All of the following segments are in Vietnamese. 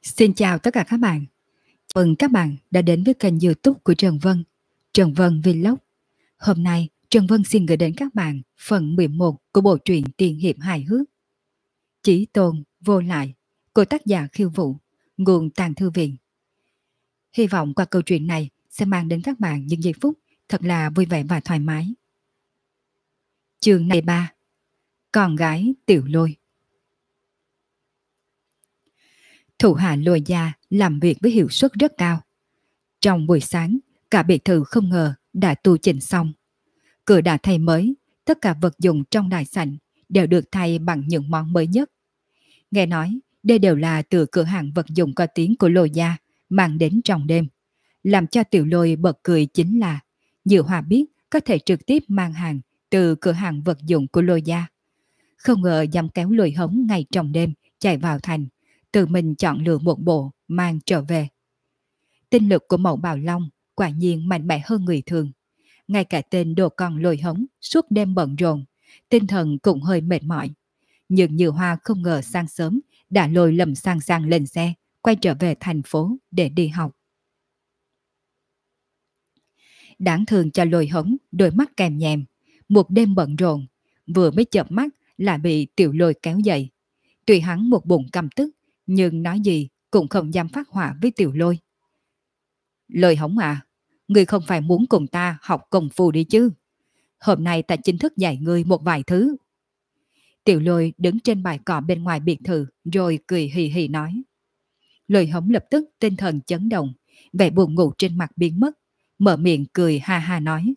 Xin chào tất cả các bạn. Chào mừng các bạn đã đến với kênh YouTube của Trần Vân, Trần Vân Vlog. Hôm nay, Trần Vân xin gửi đến các bạn phần 11 của bộ truyện tiên hiệp hài hước Chí Tôn Vô Lại của tác giả Khiêu Vũ, nguồn Tàng Thư Viện. Hy vọng qua câu chuyện này sẽ mang đến các bạn những giây phút thật là vui vẻ và thoải mái. Chương này 3. Con gái Tiểu Lôi. Thủ hạ Lôi gia làm việc với hiệu suất rất cao. Trong buổi sáng, cả biệt thự không ngờ đã tu chỉnh xong. Cửa đã thay mới, tất cả vật dụng trong đại sảnh đều được thay bằng những món mới nhất. Nghe nói, đây đều là từ cửa hàng vật dụng có tiếng của Lôi gia mang đến trong đêm. Làm cho Tiểu Lôi bật cười chính là Diệu Hòa biết có thể trực tiếp mang hàng từ cửa hàng vật dụng của Lôi gia. Không ngờ dám kéo Lôi Hống ngay trong đêm chạy vào thành, tự mình chọn lựa một bộ mang trở về. Tinh lực của Mẫu Bào Long quả nhiên mạnh mẽ hơn người thường. Ngay cả tên đồ con Lôi Hống suốt đêm bận rộn, tinh thần cũng hơi mệt mỏi. Nhưng Như Hoa không ngờ sáng sớm đã lôi Lâm Sang Sang lên xe, quay trở về thành phố để đi học. Đáng thương cho Lôi Hống, đôi mắt kèm nhèm, một đêm bận rộn, vừa mới chợp mắt là bị Tiểu Lôi kéo dậy. Tuy hắn một bụng căm tức, nhưng nói gì cũng không dám phát hỏa với Tiểu Lôi. Lôi Hống à, ngươi không phải muốn cùng ta học công phu đi chứ? Hôm nay ta chính thức dạy ngươi một vài thứ. Tiểu Lôi đứng trên bãi cỏ bên ngoài biệt thự rồi cười hì hì nói. Lôi Hống lập tức tinh thần chấn động, vẻ buồn ngủ trên mặt biến mất, mở miệng cười ha ha nói.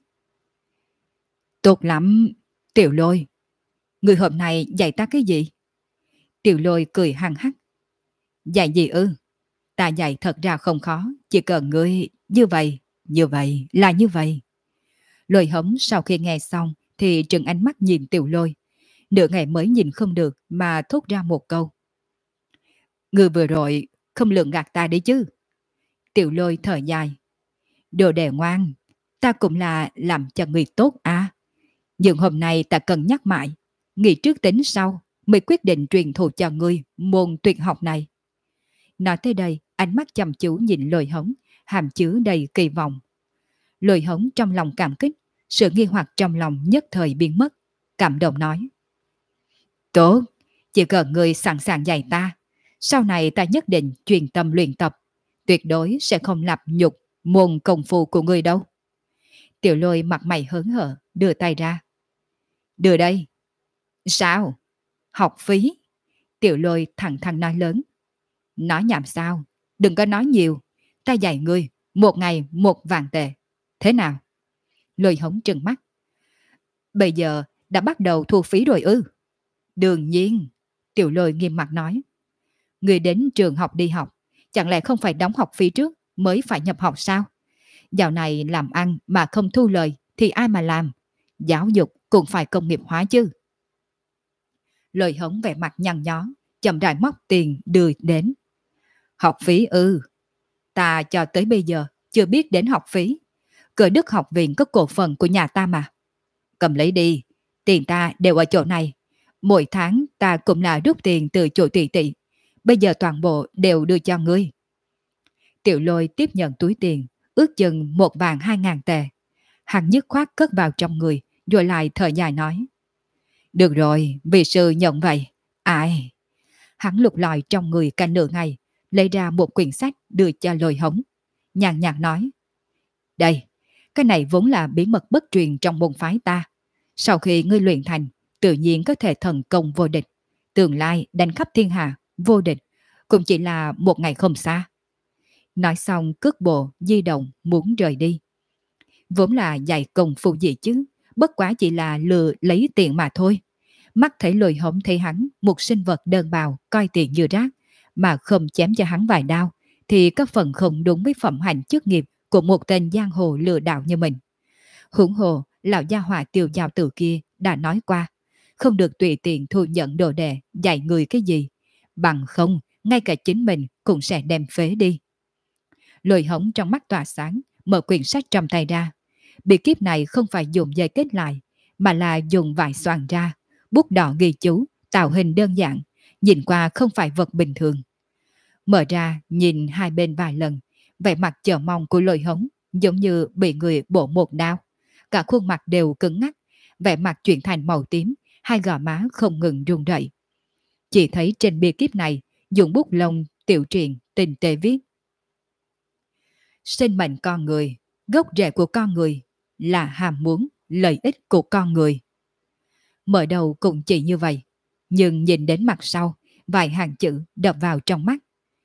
Tốt lắm, Tiểu Lôi. Ngươi hôm nay dạy ta cái gì? Tiểu Lôi cười hăng hắc. Dạy gì ư? Ta dạy thật ra không khó, chỉ cần ngươi như vậy, là như vậy. Lôi Hống sau khi nghe xong thì trừng ánh mắt nhìn Tiểu Lôi. Nửa ngày mới nhìn không được mà thốt ra một câu. Ngươi vừa rồi không lường gạt ta đấy chứ? Tiểu Lôi thở dài. Đồ đệ ngoan, ta cũng là làm cho người tốt à. Nhưng hôm nay ta cần nhắc mãi, nghĩ trước tính sau mới quyết định truyền thụ cho ngươi môn tuyệt học này. Nói tới đây, ánh mắt chăm chú nhìn Lôi Hống, hàm chứa đầy kỳ vọng. Lôi Hống trong lòng cảm kích, sự nghi hoặc trong lòng nhất thời biến mất, cảm động nói. Tốt, chỉ cần ngươi sẵn sàng dạy ta, sau này ta nhất định chuyên tâm luyện tập, tuyệt đối sẽ không lặp nhục môn công phu của ngươi đâu. Tiểu Lôi mặt mày hớn hở, đưa tay ra. Đưa đây. Sao? Học phí? Tiểu Lôi thẳng thắn nói lớn. Nói nhảm sao? Đừng có nói nhiều. Ta dạy ngươi, một ngày 1.000 tệ. Thế nào? Lôi Hống trừng mắt. Bây giờ đã bắt đầu thu phí rồi ư? Đương nhiên. Tiểu Lôi nghiêm mặt nói. Ngươi đến trường học đi học, chẳng lẽ không phải đóng học phí trước mới phải nhập học sao? Dạo này làm ăn mà không thu lời thì ai mà làm? Giáo dục cũng phải công nghiệp hóa chứ. Lôi Hống vẻ mặt nhăn nhó, chậm rãi móc tiền đưa đến. Học phí ư? Ta cho tới bây giờ chưa biết đến học phí. Cờ Đức học viện có cổ phần của nhà ta mà. Cầm lấy đi, tiền ta đều ở chỗ này. Mỗi tháng ta cũng là rút tiền từ chỗ tỷ tỷ. Bây giờ toàn bộ đều đưa cho ngươi. Tiểu Lôi tiếp nhận túi tiền, ước chừng 1.200.000 tệ. Hắn dứt khoát cất vào trong người, rồi lại thở dài nói. Được rồi, vị sư nhận vậy. Ai? Hắn lục lọi trong người cả nửa ngày, lấy ra một quyển sách đưa cho Lôi Hống. Nhàn nhạt nói. Đây, cái này vốn là bí mật bất truyền trong môn phái ta. Sau khi ngươi luyện thành, tự nhiên có thể thần công vô địch. Tương lai đánh khắp thiên hạ, vô địch, cũng chỉ là một ngày không xa. Nói xong cước bộ, di động, muốn rời đi. Vốn là dạy công phu gì chứ, bất quá chỉ là lừa lấy tiền mà thôi. Mắt thấy Lôi Hống thấy hắn một sinh vật đơn bào coi tiền như rác, mà không chém cho hắn vài đao, thì có phần không đúng với phẩm hạnh chức nghiệp của một tên giang hồ lừa đảo như mình. Huống hồ, lão gia hỏa Tiêu Giao Tử kia đã nói qua, không được tùy tiện thu nhận đồ đệ dạy người cái gì, bằng không ngay cả chính mình cũng sẽ đem phế đi. Lôi Hống trong mắt tỏa sáng, mở quyển sách trong tay ra. Bí kíp này không phải dùng dây kết lại, mà là dùng vải xoàn ra, bút đỏ ghi chú, tạo hình đơn giản, nhìn qua không phải vật bình thường. Mở ra nhìn hai bên vài lần, vẻ mặt chờ mong của Lôi Hống giống như bị người bổ một đao. Cả khuôn mặt đều cứng ngắc, vẻ mặt chuyển thành màu tím, hai gò má không ngừng run rẩy. Chỉ thấy trên bia kíp này dùng bút lông tiểu truyền tinh tế viết: sinh mệnh con người, gốc rễ của con người là ham muốn lợi ích của con người. Mở đầu cũng chỉ như vậy, nhưng nhìn đến mặt sau, vài hàng chữ đập vào trong mắt.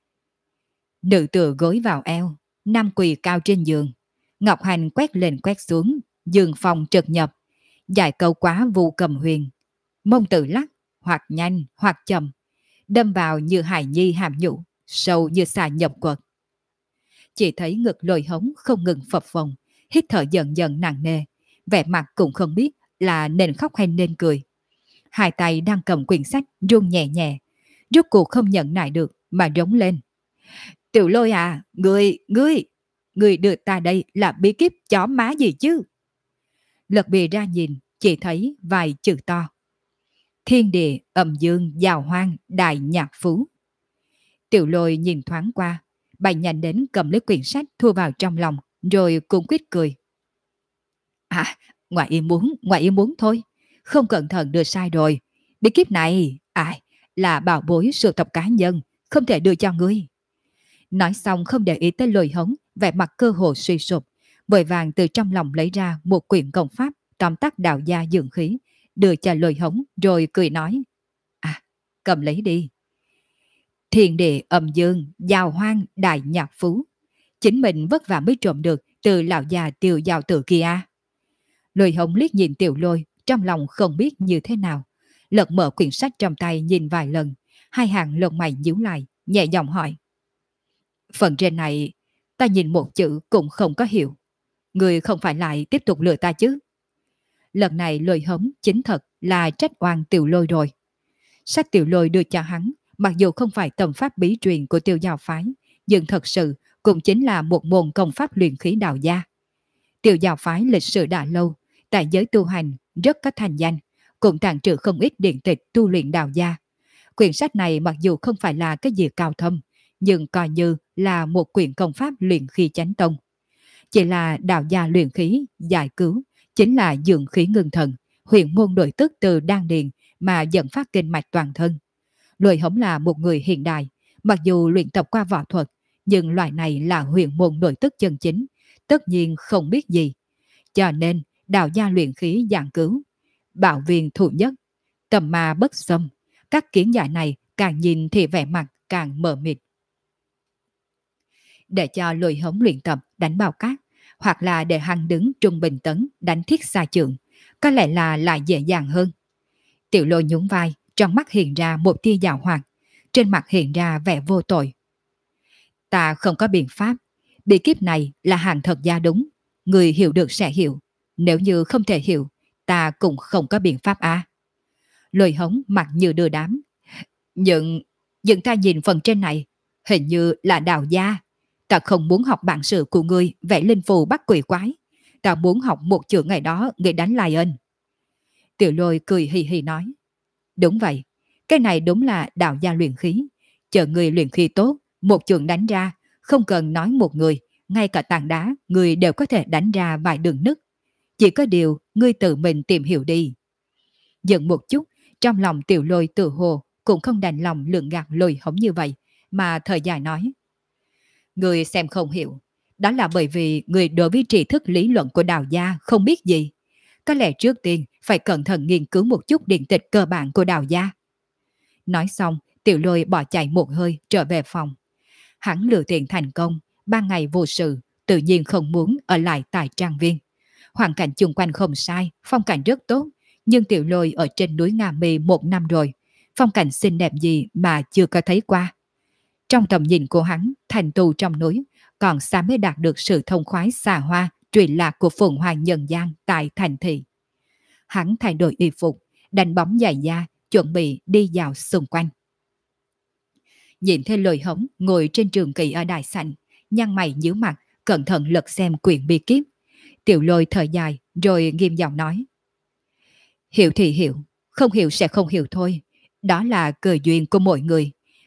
Nữ tựa gối vào eo, nam quỳ cao trên giường, ngọc hành quét lên quét xuống, giường phòng trực nhập, dài câu quá vu cầm huyền, mông tự lắc, hoặc nhanh hoặc chậm, đâm vào như hài nhi hàm nhũ, sâu như xà nhập quật. Chỉ thấy ngực Lôi Hống không ngừng phập phồng, hít thở dần dần nặng nề, vẻ mặt cũng không biết là nên khóc hay nên cười. Hai tay đang cầm quyển sách run nhẹ nhẹ, rốt cuộc không nhận nại được mà rống lên: Tiểu Lôi à, ngươi đưa ta đây là bí kíp chó má gì chứ? Lật bìa ra nhìn, chỉ thấy vài chữ to: thiên địa âm dương giàu hoang đại nhạc phú. Tiểu Lôi nhìn thoáng qua, bay nhanh đến cầm lấy quyển sách thu vào trong lòng, rồi cũng quyết cười. À, ngoài ý muốn thôi, không cẩn thận đưa sai rồi. Bí kíp này, là bảo bối sưu tập cá nhân, không thể đưa cho ngươi. Nói xong không để ý tới Lôi Hống, vẻ mặt cơ hồ suy sụp, vội vàng từ trong lòng lấy ra một quyển công pháp tóm tắt đạo gia dưỡng khí, đưa cho Lôi Hống rồi cười nói: À, cầm lấy đi. Thiên địa âm dương, giàu hoang, đại nhạc phú. Chính mình vất vả mới trộm được từ lão già Tiêu Giao Tử kia. Lôi Hống liếc nhìn Tiểu Lôi, trong lòng không biết như thế nào. Lật mở quyển sách trong tay nhìn vài lần, hai hàng lông mày nhíu lại, nhẹ giọng hỏi: Phần trên này, ta nhìn một chữ cũng không có hiểu. Người không phải lại tiếp tục lừa ta chứ? Lần này Lôi Hống chính thật là trách oan Tiểu Lôi rồi. Sách Tiểu Lôi đưa cho hắn, mặc dù không phải tầm pháp bí truyền của Tiêu Giao phái, nhưng thật sự cũng chính là một môn công pháp luyện khí đạo gia. Tiêu Giao phái lịch sử đã lâu, tại giới tu hành rất có thành danh, cũng tàng trữ không ít điện tịch tu luyện đạo gia. Quyển sách này mặc dù không phải là cái gì cao thâm, nhưng coi như là một quyển công pháp luyện khí chánh tông. Chỉ là đạo gia luyện khí, giải cứu, chính là dưỡng khí ngưng thần, huyền môn nội tức từ đan điền mà dẫn phát kinh mạch toàn thân. Lôi Hống là một người hiện đại, mặc dù luyện tập qua võ thuật, nhưng loại này là huyền môn nội tức chân chính, tất nhiên không biết gì. Cho nên, đạo gia luyện khí giảng cứu, bảo viên thủ nhất, tầm ma bất xâm, các kiến giải này càng nhìn thì vẻ mặt càng mờ mịt. Để cho Lôi Hống luyện tập đánh bao cát, hoặc là để hắn đứng trung bình tấn đánh thiết xa trượng, có lẽ là lại dễ dàng hơn. Tiểu Lôi nhún vai, trong mắt hiện ra một tia giảo hoạt, trên mặt hiện ra vẻ vô tội. Ta không có biện pháp, bí kíp này là hàng thật gia đúng, người hiểu được sẽ hiểu, nếu như không thể hiểu, ta cũng không có biện pháp à. Lôi Hống mặt như đưa đám. Nhưng ta nhìn phần trên này, hình như là đạo gia. Ta không muốn học bản sự của ngươi vẽ linh phù bắt quỷ quái. Ta muốn học một chữ ngày đó người đánh lại ân. Tiểu Lôi cười hì hì nói: Đúng vậy, cái này đúng là đạo gia luyện khí. Chờ người luyện khí tốt, một trường đánh ra, không cần nói một người, ngay cả tảng đá, người đều có thể đánh ra vài đường nứt. Chỉ có điều, ngươi tự mình tìm hiểu đi. Dừng một chút, trong lòng Tiểu Lôi tự hồ cũng không đành lòng lượng gạt Lôi Hống như vậy, mà thời dài nói: Người xem không hiểu, đó là bởi vì người đối với tri thức lý luận của đạo gia không biết gì. Có lẽ trước tiên phải cẩn thận nghiên cứu một chút điện tịch cơ bản của đạo gia. Nói xong, Tiểu Lôi bỏ chạy một hơi trở về phòng. Hắn lừa tiền thành công, 3 ngày vô sự, tự nhiên không muốn ở lại tại trang viên. Hoàn cảnh chung quanh không sai, phong cảnh rất tốt, nhưng Tiểu Lôi ở trên núi Nga Mi 1 năm rồi, phong cảnh xinh đẹp gì mà chưa có thấy qua. Trong tầm nhìn của hắn, thành tù trong núi, còn xa mới đạt được sự thông khoái xa hoa, truyền lạc của phồn hoa nhân gian tại thành thị. Hắn thay đổi y phục, đánh bóng giày da, chuẩn bị đi dạo xung quanh. Nhìn thấy Lôi Hống ngồi trên trường kỳ ở đài sảnh, nhăn mày nhíu mặt, cẩn thận lật xem quyển bí kíp. Tiểu Lôi thở dài, rồi nghiêm giọng nói: Hiểu thì hiểu, không hiểu sẽ không hiểu thôi. Đó là cơ duyên của mỗi người.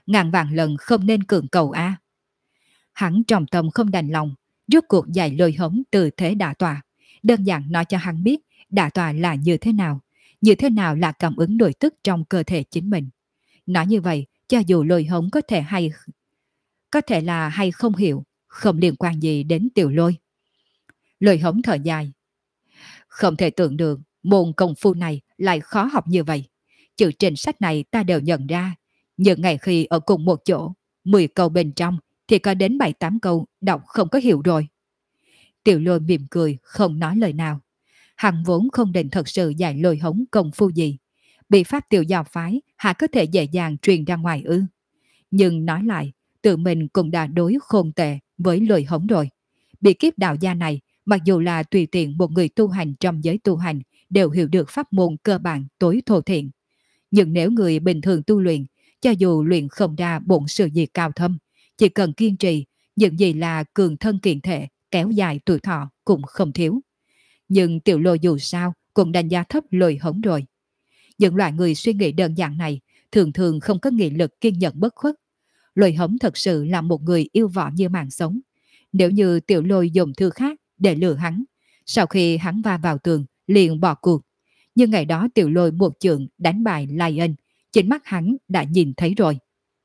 ngàn vạn lần không nên cưỡng cầu a. Hắn trong tâm không đành lòng, rốt cuộc dạy lôi hống từ thế đả tọa, đơn giản nói cho hắn biết đả tọa là như thế nào là cảm ứng nội tức trong cơ thể chính mình. Nói như vậy, cho dù lôi hống có thể là hay không hiểu, không liên quan gì đến tiểu lôi. Lôi hống thở dài. Không thể tưởng được môn công phu này lại khó học như vậy. Chữ trên sách này ta đều nhận ra, nhưng ngày khi ở cùng một chỗ, 10 câu bên trong thì có đến 7-8 câu đọc không có hiểu rồi. Tiểu lôi mỉm cười, không nói lời nào. Hắn vốn không định thật sự dạy lôi hống công phu gì. Bị pháp tiểu giáo phái hạ có thể dễ dàng truyền ra ngoài ư. Nhưng nói lại, tự mình cũng đã đối khôn tệ với lôi hống rồi. Bị kiếp đạo gia này, mặc dù là tùy tiện một người tu hành trong giới tu hành, đều hiểu được pháp môn cơ bản tối thô thiện. Nhưng nếu người bình thường tu luyện, cho dù luyện không ra bổn sự gì cao thâm, chỉ cần kiên trì, những gì là cường thân kiện thể, kéo dài tuổi thọ cũng không thiếu. Nhưng tiểu lôi dù sao cũng đánh giá thấp lôi hống rồi. Những loại người suy nghĩ đơn giản này thường thường không có nghị lực kiên nhẫn bất khuất. Lôi hống thật sự là một người yêu võ như mạng sống. Nếu như tiểu lôi dùng thư khác để lừa hắn, sau khi hắn va vào tường liền bỏ cuộc. Nhưng ngày đó tiểu lôi một chưởng đánh bại Lion, chính mắt hắn đã nhìn thấy rồi.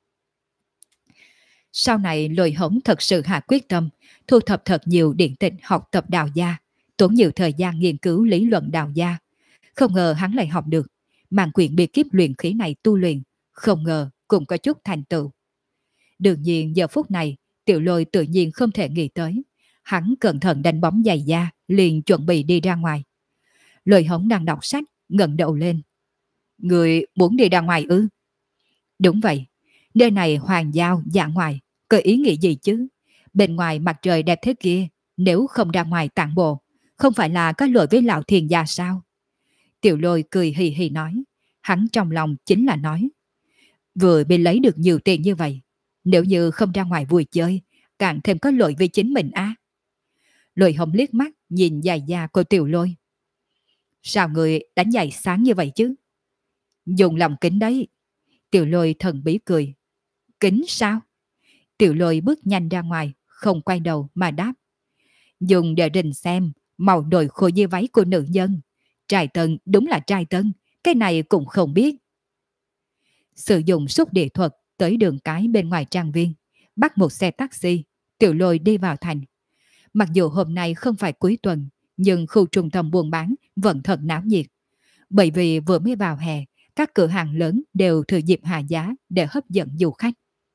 Sau này lôi hống thật sự hạ quyết tâm, thu thập thật nhiều điển tịch học tập đạo gia, tốn nhiều thời gian nghiên cứu lý luận đạo gia. Không ngờ hắn lại học được, mang quyển bí kíp luyện khí này tu luyện, không ngờ cũng có chút thành tựu. Đương nhiên giờ phút này, tiểu lôi tự nhiên không thể nghĩ tới. Hắn cẩn thận đánh bóng giày da, liền chuẩn bị đi ra ngoài. Lôi hống đang đọc sách, ngẩng đầu lên. Người muốn đi ra ngoài ư? Đúng vậy, nơi này hoàng giao, dạ ngoài, có ý nghĩa gì chứ? Bên ngoài mặt trời đẹp thế kia, nếu không ra ngoài tản bộ, không phải là có lỗi với lão thiền gia sao? Tiểu lôi cười hì hì nói, hắn trong lòng chính là nói. Vừa bị lấy được nhiều tiền như vậy, nếu như không ra ngoài vui chơi, càng thêm có lỗi với chính mình á. Lôi hồng liếc mắt nhìn dài da của tiểu lôi. Sao người đánh giày sáng như vậy chứ? Dùng lòng kính đấy. Tiểu lôi thần bí cười. Kính sao? Tiểu lôi bước nhanh ra ngoài, không quay đầu mà đáp. Dùng để rình xem màu đồi khô như váy của nữ nhân. Trai tân đúng là trai tân, cái này cũng không biết. Sử dụng xúc địa thuật tới đường cái bên ngoài trang viên, bắt một xe taxi, tiểu lôi đi vào thành. Mặc dù hôm nay không phải cuối tuần, nhưng khu trung tâm buôn bán vẫn thật náo nhiệt. Bởi vì vừa mới vào hè, các cửa hàng lớn đều thừa dịp hạ giá để hấp dẫn du khách.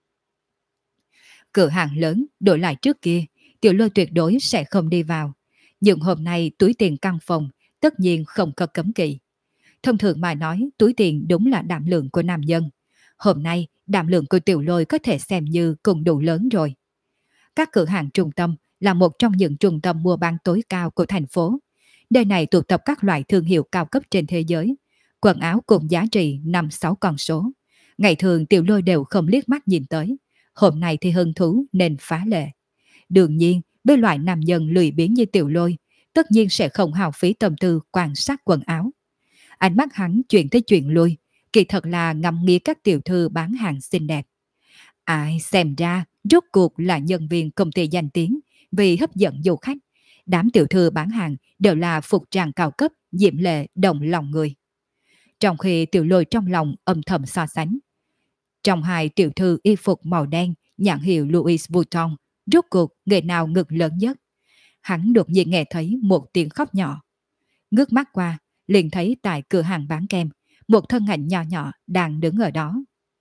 Cửa hàng lớn đổi lại trước kia, tiểu lôi tuyệt đối sẽ không đi vào. Nhưng hôm nay túi tiền căn phòng tất nhiên không có cấm kỵ. Thông thường mà nói, túi tiền đúng là đảm lượng của nam nhân. Hôm nay, đảm lượng của tiểu lôi có thể xem như cùng đủ lớn rồi. Các cửa hàng trung tâm là một trong những trung tâm mua bán tối cao của thành phố. Nơi này tụ tập các loại thương hiệu cao cấp trên thế giới. Quần áo cùng giá trị 5-6 con số. Ngày thường tiểu lôi đều không liếc mắt nhìn tới. Hôm nay thì hứng thú nên phá lệ. Đương nhiên, với loại nam nhân lười biếng như tiểu lôi, tất nhiên sẽ không hào phí tâm tư quan sát quần áo. Ánh mắt hắn chuyển tới chuyện lui, kỳ thật là ngắm nghía các tiểu thư bán hàng xinh đẹp. Ai xem ra, rốt cuộc là nhân viên công ty danh tiếng, vì hấp dẫn du khách. Đám tiểu thư bán hàng đều là phục trang cao cấp, diễm lệ, động lòng người. Trong khi tiểu lôi trong lòng âm thầm so sánh. Trong hai tiểu thư y phục màu đen, nhãn hiệu Louis Vuitton, rốt cuộc người nào ngực lớn nhất. Hắn đột nhiên nghe thấy một tiếng khóc nhỏ. Ngước mắt qua, liền thấy tại cửa hàng bán kem, một thân ảnh nhỏ nhỏ đang đứng ở đó.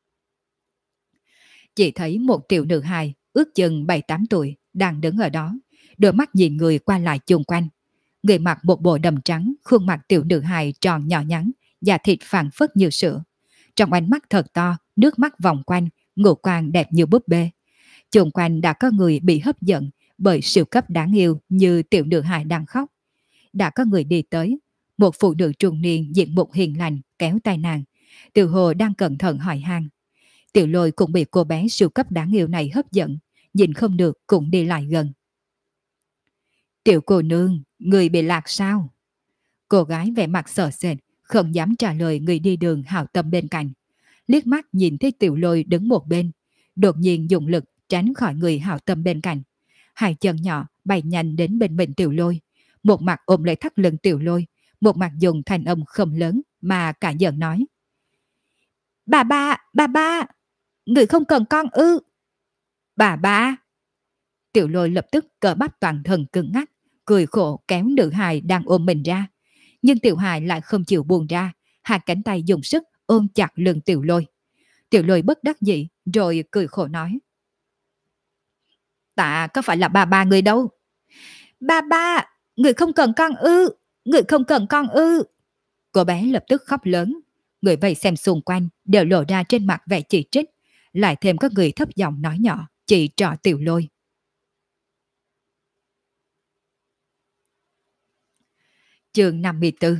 Chỉ thấy một tiểu nữ hài, ước chừng 7-8 tuổi, đang đứng ở đó, đôi mắt nhìn người qua lại chung quanh. Người mặc một bộ đầm trắng, khuôn mặt tiểu nữ hài tròn nhỏ nhắn, da thịt phản phất như sữa. Trong ánh mắt thật to, nước mắt vòng quanh, ngũ quan đẹp như búp bê. Chung quanh đã có người bị hấp dẫn bởi siêu cấp đáng yêu như tiểu nữ hài đang khóc. Đã có người đi tới, một phụ nữ trung niên diện mục hiền lành kéo tay nàng. Tiểu hồ đang cẩn thận hỏi han. Tiểu lôi cũng bị cô bé siêu cấp đáng yêu này hấp dẫn, nhìn không được cũng đi lại gần. Tiểu cô nương, người bị lạc sao? Cô gái vẻ mặt sợ sệt, không dám trả lời người đi đường hảo tâm bên cạnh. liếc mắt nhìn thấy Tiểu Lôi đứng một bên, đột nhiên dùng lực tránh khỏi người hảo tâm bên cạnh. Hai chân nhỏ bay nhanh đến bên mình Tiểu Lôi, một mặt ôm lấy thắt lưng Tiểu Lôi, một mặt dùng thanh âm không lớn mà cả giận nói: bà ba, người không cần con ư? Bà ba. Tiểu Lôi lập tức cơ bắp toàn thân cứng ngắc, cười khổ kéo nữ hài đang ôm mình ra. Nhưng Tiểu hài lại không chịu buông ra, hai cánh tay dùng sức ôm chặt lưng Tiểu Lôi. Tiểu Lôi bất đắc dĩ rồi cười khổ nói: Ta có phải là bà ba người đâu. Bà ba, người không cần con ư? Người không cần con ư? Cô bé lập tức khóc lớn. Người vây xem xung quanh đều lộ ra trên mặt vẻ chỉ trích, lại thêm có người thấp giọng nói nhỏ chỉ trỏ Tiểu Lôi. Chương 54.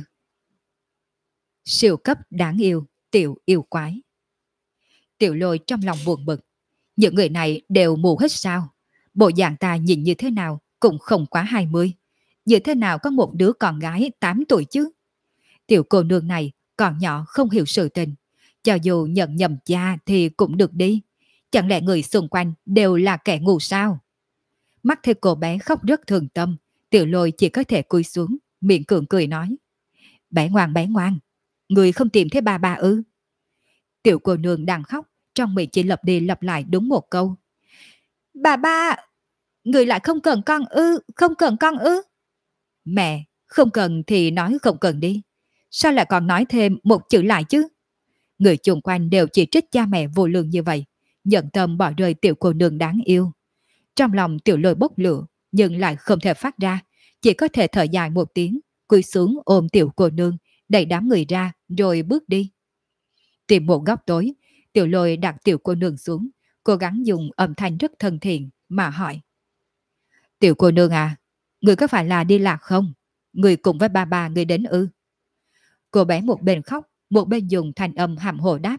Siêu cấp đáng yêu, Tiểu yêu quái. Tiểu Lôi trong lòng buồn bực. Những người này đều mù hết sao? Bộ dạng ta nhìn như thế nào cũng không quá 20. Như thế nào có một đứa con gái 8 tuổi chứ? Tiểu cô nương này còn nhỏ không hiểu sự tình. Cho dù nhận nhầm cha thì cũng được đi. Chẳng lẽ người xung quanh đều là kẻ ngu sao? Mắt thấy cô bé khóc rất thương tâm, Tiểu Lôi chỉ có thể cúi xuống, miệng cường cười nói: bé ngoan, người không tìm thấy ba ba ư? Tiểu cô nương đang khóc, trong miệng chỉ lặp đi lặp lại đúng một câu: bà ba, người lại không cần con ư, không cần con ư? Mẹ, không cần thì nói không cần đi. Sao lại còn nói thêm một chữ lại chứ? Người chung quanh đều chỉ trích cha mẹ vô lương như vậy, nhận tâm bỏ rơi tiểu cô nương đáng yêu. Trong lòng Tiểu Lôi bốc lửa, nhưng lại không thể phát ra, chỉ có thể thở dài một tiếng, cúi xuống ôm tiểu cô nương, đẩy đám người ra, rồi bước đi. Tìm một góc tối, Tiểu Lôi đặt tiểu cô nương xuống, cố gắng dùng âm thanh rất thân thiện mà hỏi: Tiểu cô nương à, người có phải là đi lạc không? Người cùng với ba ba người đến ư? Cô bé một bên khóc, một bên dùng thanh âm hàm hồ đáp: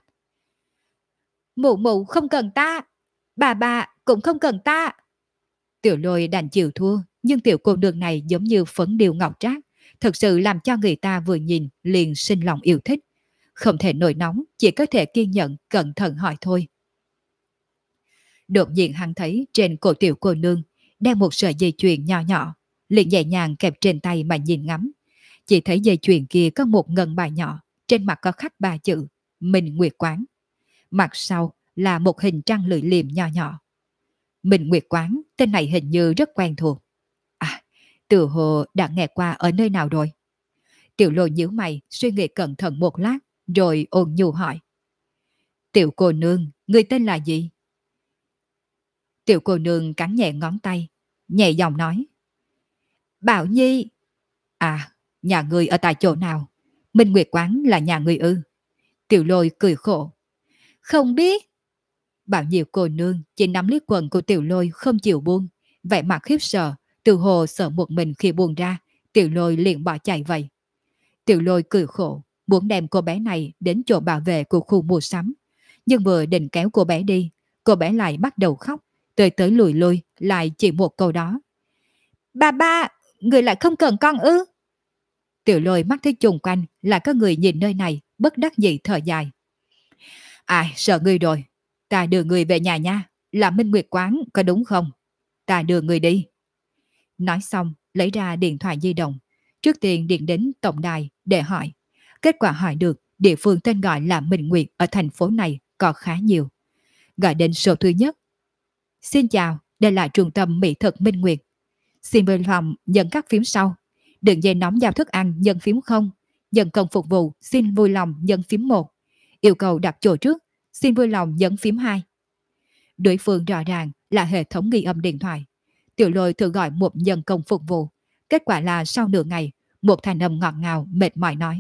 Mụ mụ không cần ta, bà bà cũng không cần ta. Tiểu Lôi đành chịu thua, nhưng tiểu cô nương này giống như phấn điêu ngọc trác, thực sự làm cho người ta vừa nhìn liền sinh lòng yêu thích. Không thể nổi nóng, chỉ có thể kiên nhẫn cẩn thận hỏi thôi. Đột nhiên hắn thấy trên cổ tiểu cô nương đeo một sợi dây chuyền nhỏ nhỏ, liền nhẹ nhàng kẹp trên tay mà nhìn ngắm. Chỉ thấy dây chuyền kia có một ngân bài nhỏ, trên mặt có khắc 3 chữ Minh Nguyệt Quán. Mặt sau là một hình trăng lưỡi liềm nhỏ nhỏ. Minh Nguyệt Quán, tên này hình như rất quen thuộc. À, từ hồ đã nghe qua ở nơi nào rồi? Tiểu Lôi nhíu mày, suy nghĩ cẩn thận một lát, rồi ôn nhu hỏi: Tiểu cô nương, người tên là gì? Tiểu cô nương cắn nhẹ ngón tay, nhẹ giọng nói: Bảo Nhi. À, nhà người ở tại chỗ nào? Minh Nguyệt Quán là nhà người ư? Tiểu Lôi cười khổ: Không biết. Bảo Nhi cô nương chỉ nắm lấy quần của Tiểu Lôi không chịu buông, vẻ mặt khiếp sợ, từ hồ sợ một mình khi buông ra, Tiểu Lôi liền bỏ chạy vậy. Tiểu Lôi cười khổ, muốn đem cô bé này đến chỗ bảo vệ của khu mua sắm, nhưng vừa định kéo cô bé đi, cô bé lại bắt đầu khóc, tới tới lùi lui lại chỉ một câu đó: Bà ba, người lại không cần con ư? Tiểu Lôi mắt thấy chung quanh là có người nhìn nơi này, bất đắc dĩ thở dài: Ai, sợ ngươi rồi. Ta đưa người về nhà nha, là Minh Nguyệt Quán có đúng không? Ta đưa người đi. Nói xong, lấy ra điện thoại di động, trước tiên điện đến tổng đài để hỏi. Kết quả hỏi được, địa phương tên gọi là Minh Nguyệt ở thành phố này có khá nhiều. Gọi đến số thứ nhất: Xin chào, đây là trung tâm mỹ thực Minh Nguyệt. Xin vui lòng nhận các phím sau. Đường dây nóng giao thức ăn nhân phím 0, nhận công phục vụ xin vui lòng nhân phím 1. Yêu cầu đặt chỗ trước, xin vui lòng nhấn phím 2. Đối phương rõ ràng là hệ thống ghi âm điện thoại. Tiểu Lôi thử gọi một nhân công phục vụ. Kết quả là sau nửa ngày, một thanh âm ngọt ngào mệt mỏi nói: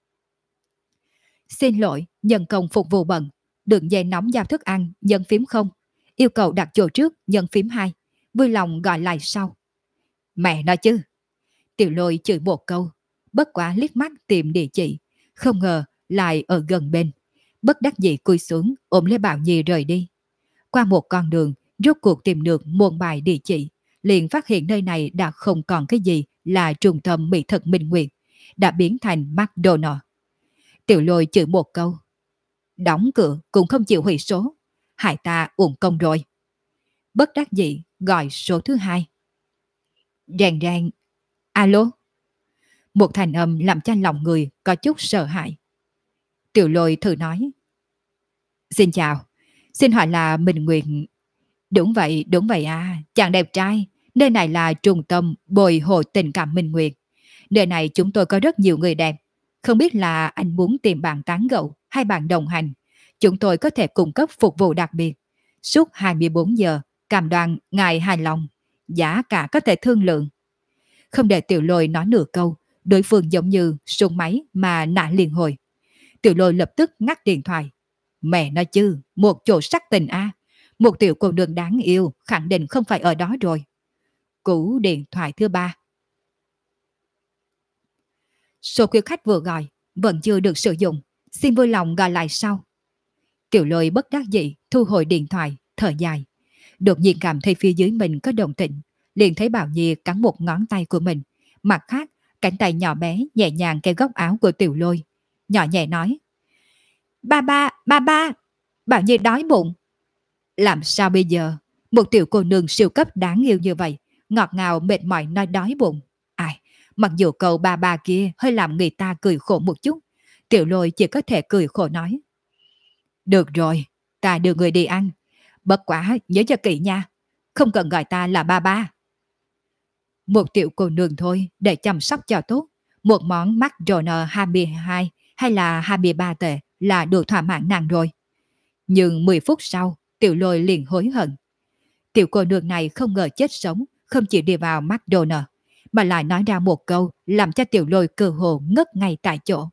Xin lỗi, nhân công phục vụ bận. Đường dây nóng giao thức ăn nhân phím 0. Yêu cầu đặt chỗ trước nhân phím 2. Vui lòng gọi lại sau. Mẹ nói chứ. Tiểu Lôi chửi một câu, bất quá liếc mắt tìm địa chỉ, không ngờ lại ở gần bên. Bất đắc dĩ cúi xuống ôm lấy Bảo Nhi rời đi. Qua một con đường, rốt cuộc tìm được một bài địa chỉ, liền phát hiện nơi này đã không còn cái gì là trung tâm mỹ thực Minh Nguyệt, đã biến thành McDonald's. Tiểu Lôi chửi một câu: đóng cửa cũng không chịu hủy số. Hại ta uổng công rồi. Bất đắc dĩ gọi số thứ hai. Rèn rèn. Alo. Một thành âm làm cho lòng người có chút sợ hãi. Tiểu Lôi thử nói. Xin chào, xin hỏi là Minh Nguyệt. Đúng vậy à, chàng đẹp trai. Nơi này là trung tâm bồi hồi tình cảm Minh Nguyệt. Nơi này chúng tôi có rất nhiều người đẹp. Không biết là anh muốn tìm bạn tán gẫu hay bạn đồng hành. Chúng tôi có thể cung cấp phục vụ đặc biệt. Suốt 24 giờ, cam đoan ngài hài lòng. Giá cả có thể thương lượng. Không để Tiểu Lôi nói nửa câu, đối phương giống như súng máy mà nã liền hồi. Tiểu Lôi lập tức ngắt điện thoại. Mẹ nói chứ, một chỗ sắc tình a, một tiểu cô nương đáng yêu, khẳng định không phải ở đó rồi. Cú điện thoại thứ ba. Số quý khách vừa gọi vẫn chưa được sử dụng, xin vui lòng gọi lại sau. Tiểu Lôi bất đắc dĩ thu hồi điện thoại, thở dài. Đột nhiên cảm thấy phía dưới mình có động tĩnh, liền thấy Bảo Nhi cắn một ngón tay của mình, mặt khác cánh tay nhỏ bé nhẹ nhàng kéo góc áo của Tiểu Lôi, nhỏ nhẹ nói: ba. Bảo Nhi đói bụng. Làm sao bây giờ? Một tiểu cô nương siêu cấp đáng yêu như vậy, ngọt ngào mệt mỏi nói đói bụng. Ai, mặc dù câu ba kia hơi làm người ta cười khổ một chút, Tiểu Lôi chỉ có thể cười khổ nói: Được rồi, ta đưa người đi ăn. Bất quá nhớ cho kỹ nha, không cần gọi ta là ba. Một tiểu cô nương thôi, để chăm sóc cho tốt. Một món McDonald's 22 hay là 23 tệ là đủ thỏa mãn nàng rồi. Nhưng 10 phút sau, Tiểu Lôi liền hối hận. Tiểu cô nương này không ngờ chết sống, không chỉ đi vào McDonald's, mà lại nói ra một câu làm cho Tiểu Lôi cơ hồ ngất ngay tại chỗ.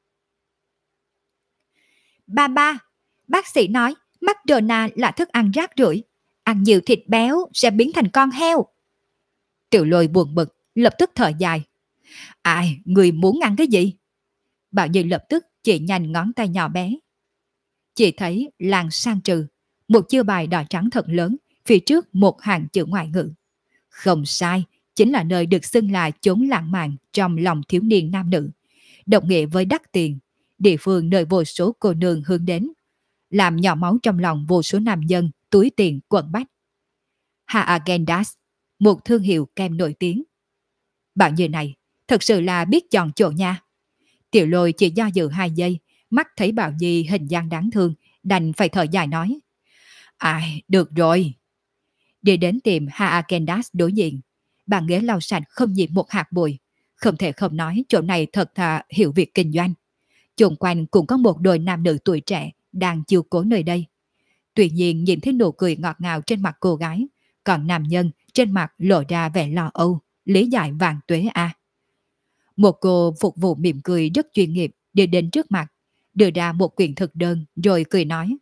Ba, bác sĩ nói McDonald's là thức ăn rác rưởi, ăn nhiều thịt béo sẽ biến thành con heo. Tiểu Lôi buồn bực, lập tức thở dài. Ai, người muốn ăn cái gì? Bảo Nhi lập tức chỉ nhanh ngón tay nhỏ bé. Chỉ thấy làng sang trừ, một chiêu bài đỏ trắng thật lớn, phía trước một hàng chữ ngoại ngữ. Không sai, chính là nơi được xưng là chốn lãng mạn trong lòng thiếu niên nam nữ, đồng nghĩa với đắt tiền, địa phương nơi vô số cô nương hướng đến, làm nhỏ máu trong lòng vô số nam dân túi tiền quận bách. Haagen-Dazs, một thương hiệu kem nổi tiếng. Bảo Nhi này thật sự là biết chọn chỗ nha. Tiểu Lôi chỉ do dự 2 giây, mắt thấy Bảo Nhi hình dáng đáng thương, đành phải thở dài nói: Ai, được rồi. Đi đến tiệm Haagen-Dazs đối diện, bàn ghế lau sạch không nhiễm một hạt bụi. Không thể không nói chỗ này thật thà hiểu việc kinh doanh. Xung quanh cũng có một đôi nam nữ tuổi trẻ đang chiêu cố nơi đây. Tuy nhiên nhìn thấy nụ cười ngọt ngào trên mặt cô gái, còn nam nhân trên mặt lộ ra vẻ lo âu, lý giải vàng tuế a. Một cô phục vụ mỉm cười rất chuyên nghiệp đi đến trước mặt, đưa ra một quyển thực đơn rồi cười nói: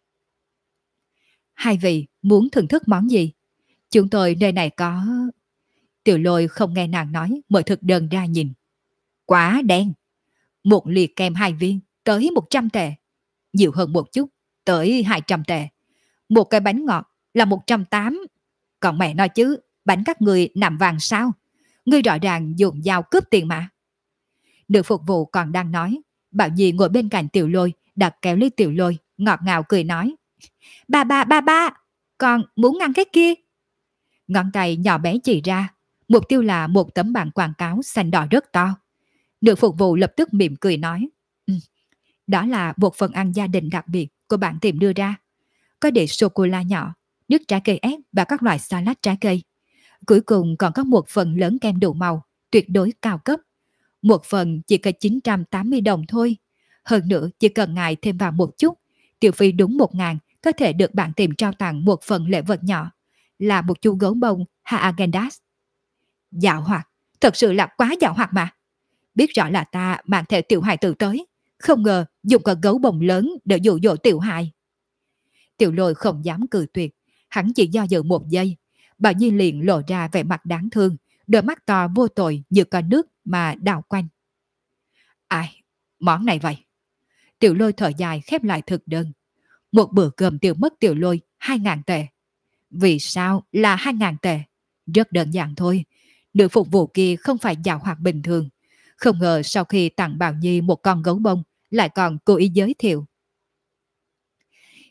Hai vị muốn thưởng thức món gì? Chúng tôi nơi này có... Tiểu Lôi không nghe nàng nói, mở thực đơn ra nhìn. Quá đen. Một ly kem 2 viên, tới 100 tệ. Nhiều hơn một chút, tới 200 tệ. Một cái bánh ngọt là 180. Còn mẹ nói chứ, bánh các người nằm vàng sao? Ngươi rõ ràng dùng dao cướp tiền mà. Nữ phục vụ còn đang nói, Bảo Nhi ngồi bên cạnh Tiểu Lôi, đặt kéo ly Tiểu Lôi, ngọt ngào cười nói: Ba, con muốn ăn cái kia. Ngón tay nhỏ bé chỉ ra, mục tiêu là một tấm bảng quảng cáo xanh đỏ rất to. Nữ phục vụ lập tức mỉm cười nói: Đó là một phần ăn gia đình đặc biệt của bạn tìm đưa ra. Có để sô-cô-la nhỏ, nước trái cây ép và các loại salad trái cây. Cuối cùng còn có một phần lớn kem đủ màu, tuyệt đối cao cấp. Một phần chỉ có 980 đồng thôi. Hơn nữa chỉ cần ngài thêm vào một chút, tiêu phí đúng 1.000 có thể được bạn tìm trao tặng một phần lễ vật nhỏ, là một chú gấu bông Haagen-Dazs. Dạo hoạt, thật sự là quá dạo hoạt mà. Biết rõ là ta mang theo tiểu hài tử tới, không ngờ dùng cả gấu bông lớn để dụ dỗ tiểu hài. Tiểu Lôi không dám cự tuyệt, hắn chỉ do dự 1 giây. Bảo Nhi liền lộ ra vẻ mặt đáng thương, đôi mắt to vô tội như con nước mà đào quanh. Ai, món này vậy. Tiểu Lôi thở dài khép lại thực đơn. Một bữa cơm tiêu mất Tiểu Lôi 2.000 tệ. Vì sao là 2.000 tệ? Rất đơn giản thôi. Nữ phục vụ kia không phải dạo hoạt bình thường. Không ngờ sau khi tặng Bảo Nhi một con gấu bông, lại còn cố ý giới thiệu.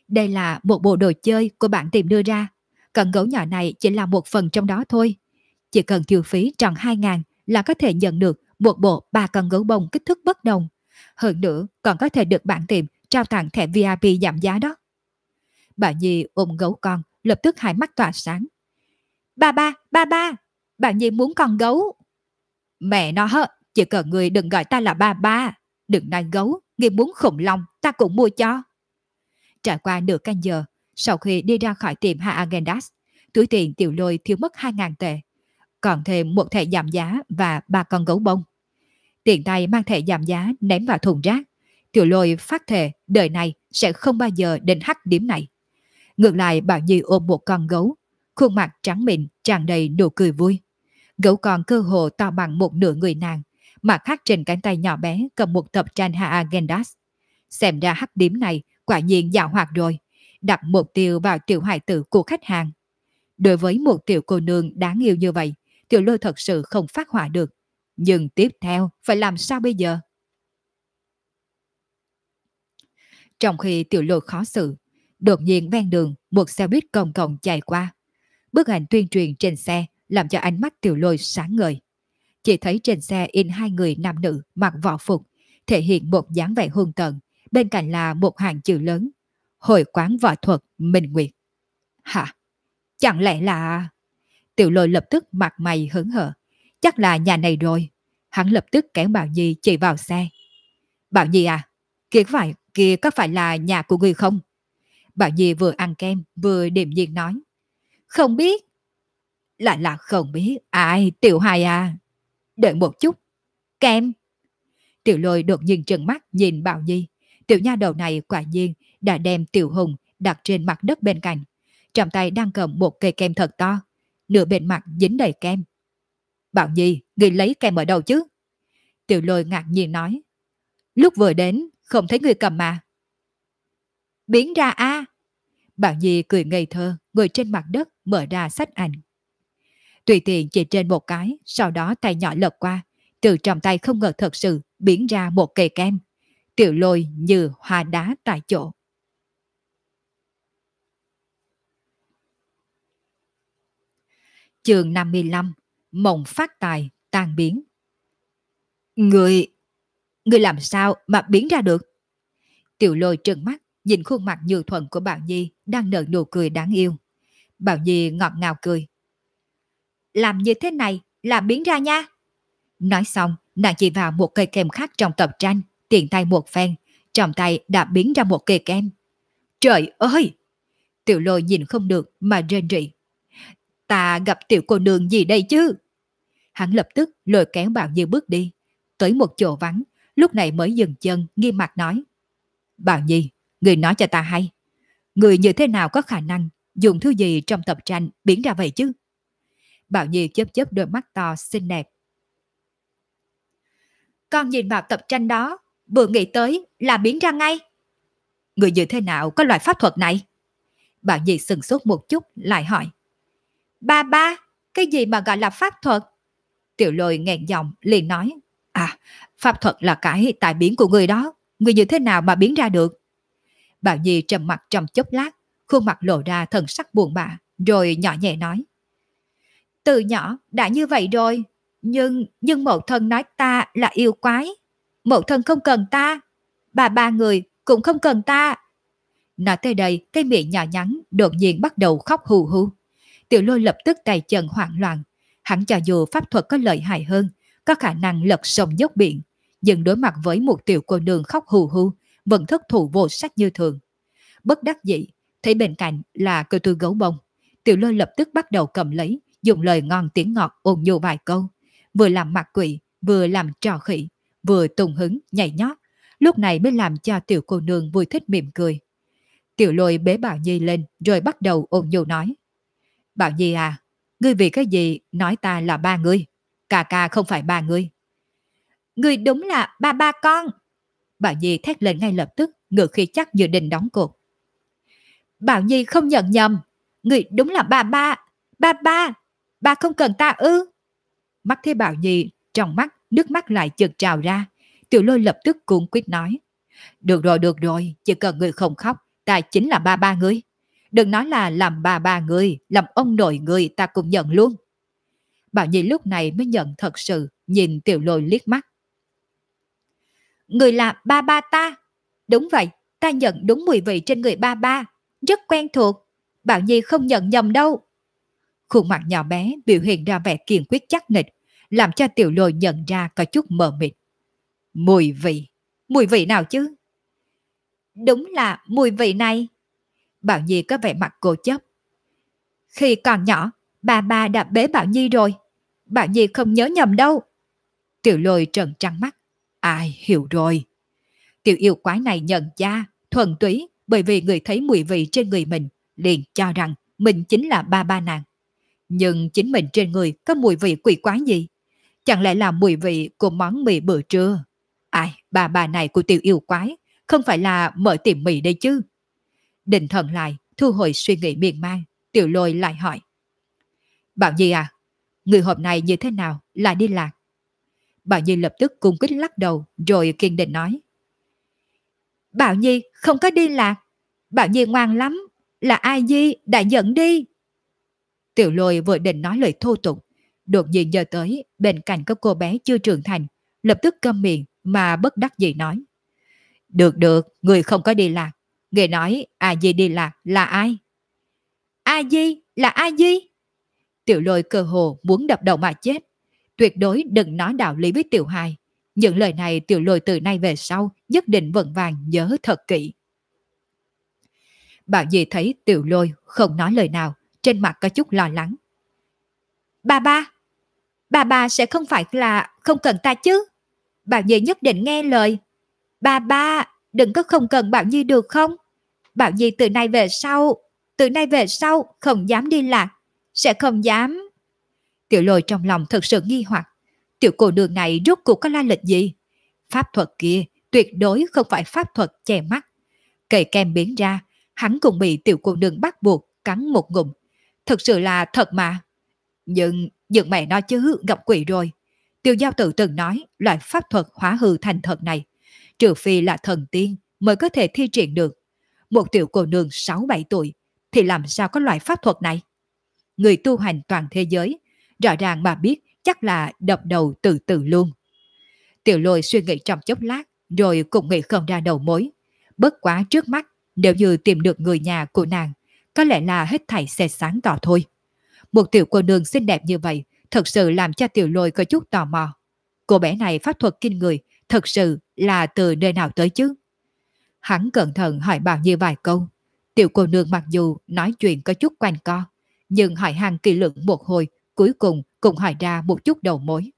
Đây là một bộ đồ chơi của bạn tìm đưa ra. Con gấu nhỏ này chỉ là một phần trong đó thôi. Chỉ cần tiêu phí tròn 2.000 là có thể nhận được một bộ 3 con gấu bông kích thước bất đồng. Hơn nữa còn có thể được bạn tìm trao tặng thẻ VIP giảm giá đó. Bà Nhi ôm gấu con, lập tức hai mắt tỏa sáng. Ba ba, ba ba, bà Nhi muốn con gấu. Mẹ nó hả, chỉ cần người đừng gọi ta là ba ba. Đừng nói gấu, người muốn khủng long, ta cũng mua cho. Trải qua nửa canh giờ, sau khi đi ra khỏi tiệm Haagen-Dazs, túi tiền Tiểu Lôi thiếu mất 2.000 tệ. Còn thêm một thẻ giảm giá và 3 con gấu bông. Tiện tay mang thẻ giảm giá ném vào thùng rác. Tiểu Lôi phát thề đời này sẽ không bao giờ đến hắc điểm này. Ngược lại Bảo Nhi ôm một con gấu, khuôn mặt trắng mịn tràn đầy nụ cười vui. Gấu con cơ hồ to bằng một nửa người nàng, mặt khác trên cánh tay nhỏ bé cầm một tập tranh Haagen-Dazs. Xem ra hắc điểm này quả nhiên dạo hoạt rồi, đặt mục tiêu vào tiểu hài tử của khách hàng. Đối với một tiểu cô nương đáng yêu như vậy, Tiểu Lôi thật sự không phát hỏa được. Nhưng tiếp theo phải làm sao bây giờ? Trong khi Tiểu Lôi khó xử, đột nhiên ven đường một xe buýt công cộng chạy qua. Bức ảnh tuyên truyền trên xe làm cho ánh mắt Tiểu Lôi sáng ngời. Chỉ thấy trên xe in hai người nam nữ mặc võ phục, thể hiện một dáng vẻ hung tợn, bên cạnh là một hàng chữ lớn: Hội quán võ thuật Minh Nguyệt. Hả? Chẳng lẽ là... Tiểu Lôi lập tức mặt mày hớn hở. Chắc là nhà này rồi. Hắn lập tức kéo Bảo Nhi chỉ vào xe. Bảo Nhi à, kia có phải là nhà của người không? Bảo Nhi vừa ăn kem vừa điềm nhiên nói. Không biết. Lại là không biết. Ai, Tiểu Hài à? Đợi một chút. Kem. Tiểu Lôi đột nhiên trừng mắt nhìn Bảo Nhi. Tiểu nha đầu này quả nhiên đã đem Tiểu Hùng đặt trên mặt đất bên cạnh. Trong tay đang cầm một cây kem thật to, nửa bên mặt dính đầy kem. Bảo Nhi, người lấy kem ở đâu chứ? Tiểu Lôi ngạc nhiên nói. Lúc vừa đến, không thấy người cầm mà. Biến ra a. Bảo Nhi cười ngây thơ, ngồi trên mặt đất mở ra sách ảnh. Tùy tiện chỉ trên một cái, sau đó tay nhỏ lật qua, từ trong tay không ngờ thật sự biến ra một cây kem. Tiểu Lôi như hoa đá tại chỗ. Chương 55. Mộng phát tài, tan biến. Người làm sao mà biến ra được? Tiểu Lôi trừng mắt, nhìn khuôn mặt như thuận của Bảo Nhi đang nở nụ cười đáng yêu. Bảo Nhi ngọt ngào cười. Làm như thế này là biến ra nha. Nói xong, nàng chỉ vào một cây kem khác trong tập tranh, tiện tay một phen, trong tay đã biến ra một cây kem. Trời ơi! Tiểu Lôi nhìn không được mà rên rỉ. Ta gặp tiểu cô nương gì đây chứ? Hắn lập tức lôi kéo Bảo Nhi bước đi, tới một chỗ vắng, lúc này mới dừng chân nghiêm mặt nói. Bảo Nhi, người nói cho ta hay. Người như thế nào có khả năng dùng thứ gì trong tập tranh biến ra vậy chứ? Bảo Nhi chớp chớp đôi mắt to xinh đẹp. Con nhìn vào tập tranh đó, vừa nghĩ tới là biến ra ngay. Người như thế nào có loại pháp thuật này? Bảo Nhi sừng sốt một chút lại hỏi. Ba ba, cái gì mà gọi là pháp thuật? Tiểu Lôi nghẹn giọng liền nói. À, pháp thuật là cái tài biến của người đó. Người như thế nào mà biến ra được? Bảo Nhi trầm mặt trong chốc lát, khuôn mặt lộ ra thần sắc buồn bã, rồi nhỏ nhẹ nói. Từ nhỏ đã như vậy rồi, nhưng mẫu thân nói ta là yêu quái. Mẫu thân không cần ta, ba người cũng không cần ta. Nói tới đây, cái miệng nhỏ nhắn đột nhiên bắt đầu khóc hù hù. Tiểu Lôi lập tức tay chân hoảng loạn. Hắn cho dù pháp thuật có lợi hại hơn, có khả năng lật sông dốc biển, nhưng đối mặt với một tiểu cô nương khóc hù hù, vẫn thất thủ vô sách như thường. Bất đắc dĩ, thấy bên cạnh là cơ tư gấu bông, Tiểu Lôi lập tức bắt đầu cầm lấy, dùng lời ngon tiếng ngọt ôn nhu vài câu, vừa làm mặt quỷ, vừa làm trò khỉ, vừa tùng hứng nhảy nhót, lúc này mới làm cho tiểu cô nương vui thích mỉm cười. Tiểu Lôi bế Bảo Nhi lên rồi bắt đầu ôn nhu nói. Bảo Nhi à, ngươi vì cái gì nói ta là ba ngươi? Ca không phải ba ngươi. Ngươi đúng là ba con. Bảo Nhi thét lên ngay lập tức, ngựa khi chắc như định đóng cột. Bảo Nhi không nhận nhầm, ngươi đúng là ba không cần ta ư? Mắt thấy Bảo Nhi, trong mắt nước mắt lại chợt trào ra. Tiểu Lôi lập tức cuống quýt nói. Được rồi, chỉ cần ngươi không khóc, ta chính là ba ba ngươi. Đừng nói là làm ba ba ngươi, làm ông nội ngươi ta cũng nhận luôn. Bảo Nhi lúc này mới nhận thật sự, nhìn Tiểu Lôi liếc mắt. Người là ba ba ta. Đúng vậy, ta nhận đúng mùi vị trên người ba ba, rất quen thuộc. Bảo Nhi không nhận nhầm đâu. Khuôn mặt nhỏ bé biểu hiện ra vẻ kiên quyết chắc nịch, làm cho Tiểu Lôi nhận ra có chút mờ mịt. Mùi vị nào chứ? Đúng là mùi vị này. Bảo Nhi có vẻ mặt cố chấp. Khi còn nhỏ, bà đã bế Bảo Nhi rồi. Bảo Nhi không nhớ nhầm đâu. Tiểu Lôi trợn trắng mắt. Ai hiểu rồi. Tiểu yêu quái này nhận ra thuần túy bởi vì người thấy mùi vị trên người mình liền cho rằng mình chính là ba ba nàng. Nhưng chính mình trên người có mùi vị quỷ quái gì? Chẳng lẽ là mùi vị của món mì bữa trưa? Ai, bà này của tiểu yêu quái không phải là mở tiệm mì đây chứ? Định thần lại, thu hồi suy nghĩ miên man, Tiểu Lôi lại hỏi. Bảo Nhi à, người hôm nay như thế nào là đi lạc? Bảo Nhi lập tức cung kính lắc đầu rồi kiên định nói. Bảo Nhi không có đi lạc. Bảo Nhi ngoan lắm, là A Di đã dẫn đi. Tiểu Lôi vừa định nói lời thô tục, đột nhiên nhớ tới bên cạnh có cô bé chưa trưởng thành, lập tức câm miệng mà bất đắc dĩ nói. Được, người không có đi lạc. Người nói A Di đi lạc là ai? A Di là A Di. Tiểu Lôi cơ hồ muốn đập đầu mà chết. Tuyệt đối đừng nói đạo lý với Tiểu Hài. Những lời này Tiểu Lôi từ nay về sau nhất định vững vàng nhớ thật kỹ. Bảo Nhi thấy Tiểu Lôi không nói lời nào, trên mặt có chút lo lắng. Ba sẽ không phải là không cần ta chứ? Bảo Nhi nhất định nghe lời. Ba, đừng có không cần Bảo Nhi được không? Bảo Nhi từ nay về sau không dám đi lạc, sẽ không dám. Tiểu Lôi trong lòng thật sự nghi hoặc, tiểu cô nương này rốt cuộc có la lịch gì? Pháp thuật kia tuyệt đối không phải pháp thuật che mắt. Cây kem biến ra, hắn cũng bị tiểu cô nương bắt buộc cắn một ngụm. Thật sự là thật mà. Nhưng mẹ nói chứ gặp quỷ rồi. Tiêu giao tử từng nói loại pháp thuật hóa hư thành thật này, trừ phi là thần tiên mới có thể thi triển được. Một tiểu cô nương 6-7 tuổi thì làm sao có loại pháp thuật này? Người tu hành toàn thế giới, rõ ràng mà biết chắc là đập đầu từ từ luôn. Tiểu Lôi suy nghĩ trong chốc lát, rồi cũng nghĩ không ra đầu mối. Bất quá trước mắt, nếu như tìm được người nhà của nàng, có lẽ là hết thảy sẽ sáng tỏ thôi. Một tiểu cô nương xinh đẹp như vậy, thật sự làm cho Tiểu Lôi có chút tò mò. Cô bé này pháp thuật kinh người, thật sự là từ nơi nào tới chứ? Hắn cẩn thận hỏi Bảo Nhi vài câu. Tiểu cô nương mặc dù nói chuyện có chút quanh co, nhưng hỏi han kỳ lưỡng một hồi, cuối cùng cũng hỏi ra một chút đầu mối.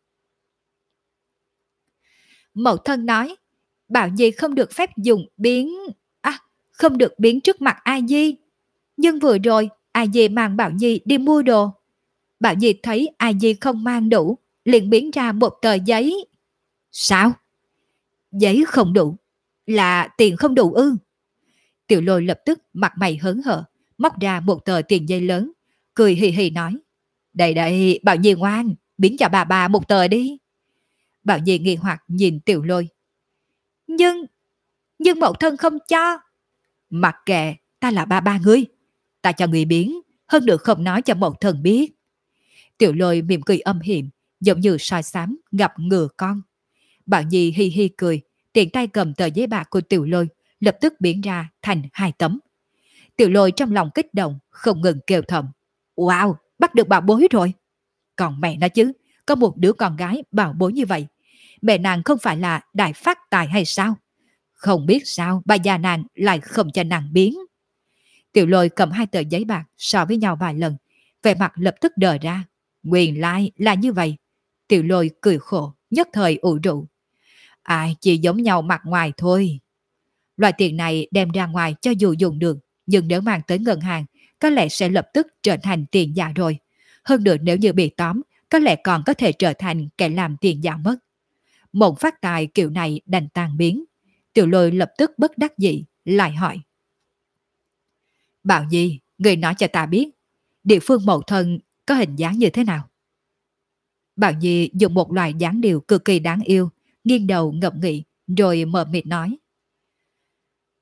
Mẫu thân nói, Bảo Nhi không được phép dùng không được biến trước mặt A Di. Nhưng vừa rồi, A Di mang Bảo Nhi đi mua đồ. Bảo Nhi thấy A Di không mang đủ, liền biến ra một tờ giấy. Sao? Giấy không đủ? Là tiền không đủ ư? Tiểu Lôi lập tức mặt mày hớn hở, móc ra một tờ tiền giấy lớn, cười hì hì nói. Đây, Bảo Nhi ngoan, biến cho bà một tờ đi. Bảo Nhi nghi hoặc nhìn Tiểu Lôi. Nhưng mẫu thân không cho. Mặc kệ, ta là ba ngươi. Ta cho người biến, hơn nữa không nói cho mẫu thân biết. Tiểu Lôi mỉm cười âm hiểm, giống như soi xám gặp ngựa con. Bảo Nhi hi hi cười, tiện tay cầm tờ giấy bạc của Tiểu Lôi, lập tức biến ra thành 2 tấm. Tiểu Lôi trong lòng kích động, không ngừng kêu thầm. Wow, bắt được bảo bối rồi. Còn mẹ nó chứ, có một đứa con gái bảo bối như vậy. Mẹ nàng không phải là đại phát tài hay sao? Không biết sao bà già nàng lại không cho nàng biến. Tiểu Lôi cầm 2 tờ giấy bạc so với nhau vài lần, vẻ mặt lập tức đờ ra. Nguyên lai là như vậy. Tiểu Lôi cười khổ, nhất thời ủ rũ. Ai chỉ giống nhau mặt ngoài thôi. Loại tiền này đem ra ngoài cho dù dùng được, nhưng nếu mang tới ngân hàng, có lẽ sẽ lập tức trở thành tiền giả rồi. Hơn nữa nếu như bị tóm, có lẽ còn có thể trở thành kẻ làm tiền giả mất. Mộng phát tài kiểu này đành tan biến. Tiểu Lôi lập tức bất đắc dĩ, lại hỏi. Bảo Nhi, người nói cho ta biết, địa phương mẫu thân có hình dáng như thế nào? Bảo Nhi dùng một loại dáng điệu cực kỳ đáng yêu, nghiêng đầu ngẫm nghĩ, rồi mờ mịt nói.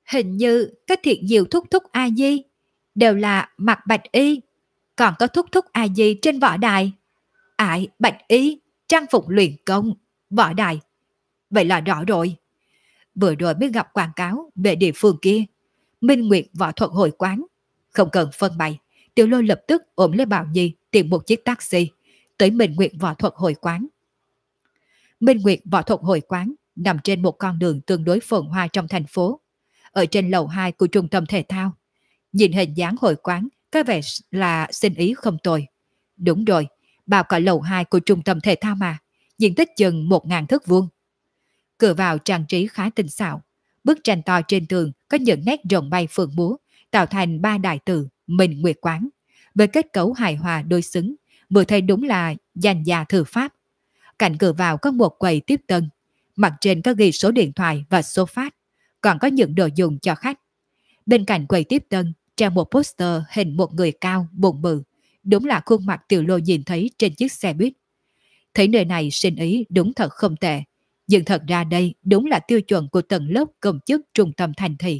Hình như có thiệt nhiều thúc thúc A Di, đều là mặc bạch y, còn có thúc thúc A Di trên võ đài. Ải bạch y, trang phục luyện công, võ đài. Vậy là rõ rồi. Vừa rồi mới gặp quảng cáo về địa phương kia, Minh Nguyệt võ thuật hội quán. Không cần phân bày, Tiểu Lôi lập tức ôm lấy Bảo Nhi tìm một chiếc taxi tới Minh Nguyệt võ thuật hội quán. Minh Nguyệt võ thuật hội quán nằm trên một con đường tương đối phồn hoa trong thành phố, ở trên lầu 2 của trung tâm thể thao. Nhìn hình dáng hội quán có vẻ là sinh ý không tồi. Đúng rồi, bao cả lầu 2 của trung tâm thể thao mà, diện tích chừng 1.000 thước vuông. Cửa vào trang trí khá tinh xảo, bức tranh to trên tường có những nét rồng bay phượng múa, tạo thành ba đại từ Minh Nguyệt quán, với kết cấu hài hòa đối xứng, vừa thấy đúng là danh gia thư pháp. Cạnh cửa vào có một quầy tiếp tân, mặt trên có ghi số điện thoại và số phát, còn có những đồ dùng cho khách. Bên cạnh quầy tiếp tân treo một poster hình một người cao, bụng bự, đúng là khuôn mặt Tiểu Lôi nhìn thấy trên chiếc xe buýt. Thấy nơi này sinh ý đúng thật không tệ, nhưng thật ra đây đúng là tiêu chuẩn của tầng lớp công chức trung tâm thành thị.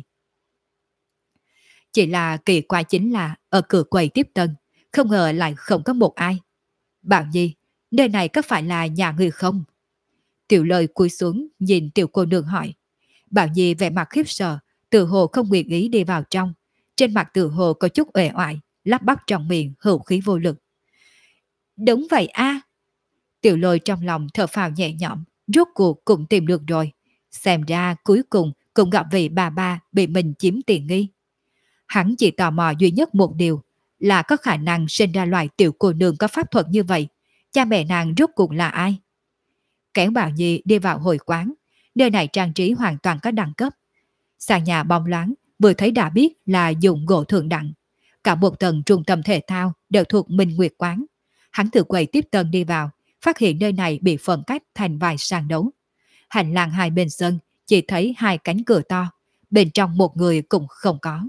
Chỉ là kỳ quái chính là ở cửa quầy tiếp tân, không ngờ lại không có một ai. Bảo Nhi, nơi này có phải là nhà người không? Tiểu Lôi cúi xuống nhìn tiểu cô nương hỏi. Bảo Nhi vẻ mặt khiếp sợ, tự hồ không nguyện ý đi vào trong. Trên mặt tự hồ có chút uể oải, lắp bắp trong miệng hữu khí vô lực. Đúng vậy a. Tiểu Lôi trong lòng thở phào nhẹ nhõm, rốt cuộc cũng tìm được rồi. Xem ra cuối cùng cũng gặp vị bà bị mình chiếm tiện nghi. Hắn chỉ tò mò duy nhất một điều, là có khả năng sinh ra loại tiểu cô nương có pháp thuật như vậy. Cha mẹ nàng rốt cuộc là ai? Kéo Bảo Nhi đi vào hội quán, nơi này trang trí hoàn toàn có đẳng cấp. Sàn nhà bóng loáng, vừa thấy đã biết là dùng gỗ thượng đẳng. Cả một tầng trung tâm thể thao đều thuộc Minh Nguyệt quán. Hắn từ quầy tiếp tân đi vào, phát hiện nơi này bị phân cách thành vài sàn đấu. Hành lang hai bên sân chỉ thấy hai cánh cửa to, bên trong một người cũng không có.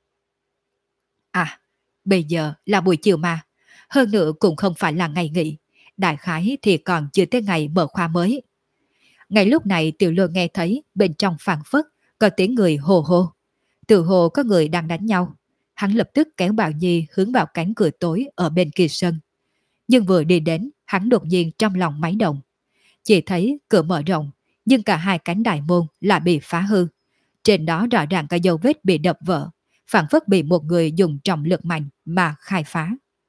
À, bây giờ là buổi chiều mà, hơn nữa cũng không phải là ngày nghỉ, đại khái thì còn chưa tới ngày mở khóa mới. Ngay lúc này Tiểu Lôi nghe thấy bên trong phảng phất có tiếng người hồ hô. Tự hồ có người đang đánh nhau. Hắn lập tức kéo Bảo Nhi hướng vào cánh cửa tối ở bên kia sân. Nhưng vừa đi đến, hắn đột nhiên trong lòng máy động. Chỉ thấy cửa mở rộng, nhưng cả hai cánh đại môn lại bị phá hư. Trên đó rõ ràng có dấu vết bị đập vỡ, phảng phất bị một người dùng trọng lực mạnh mà khai phá.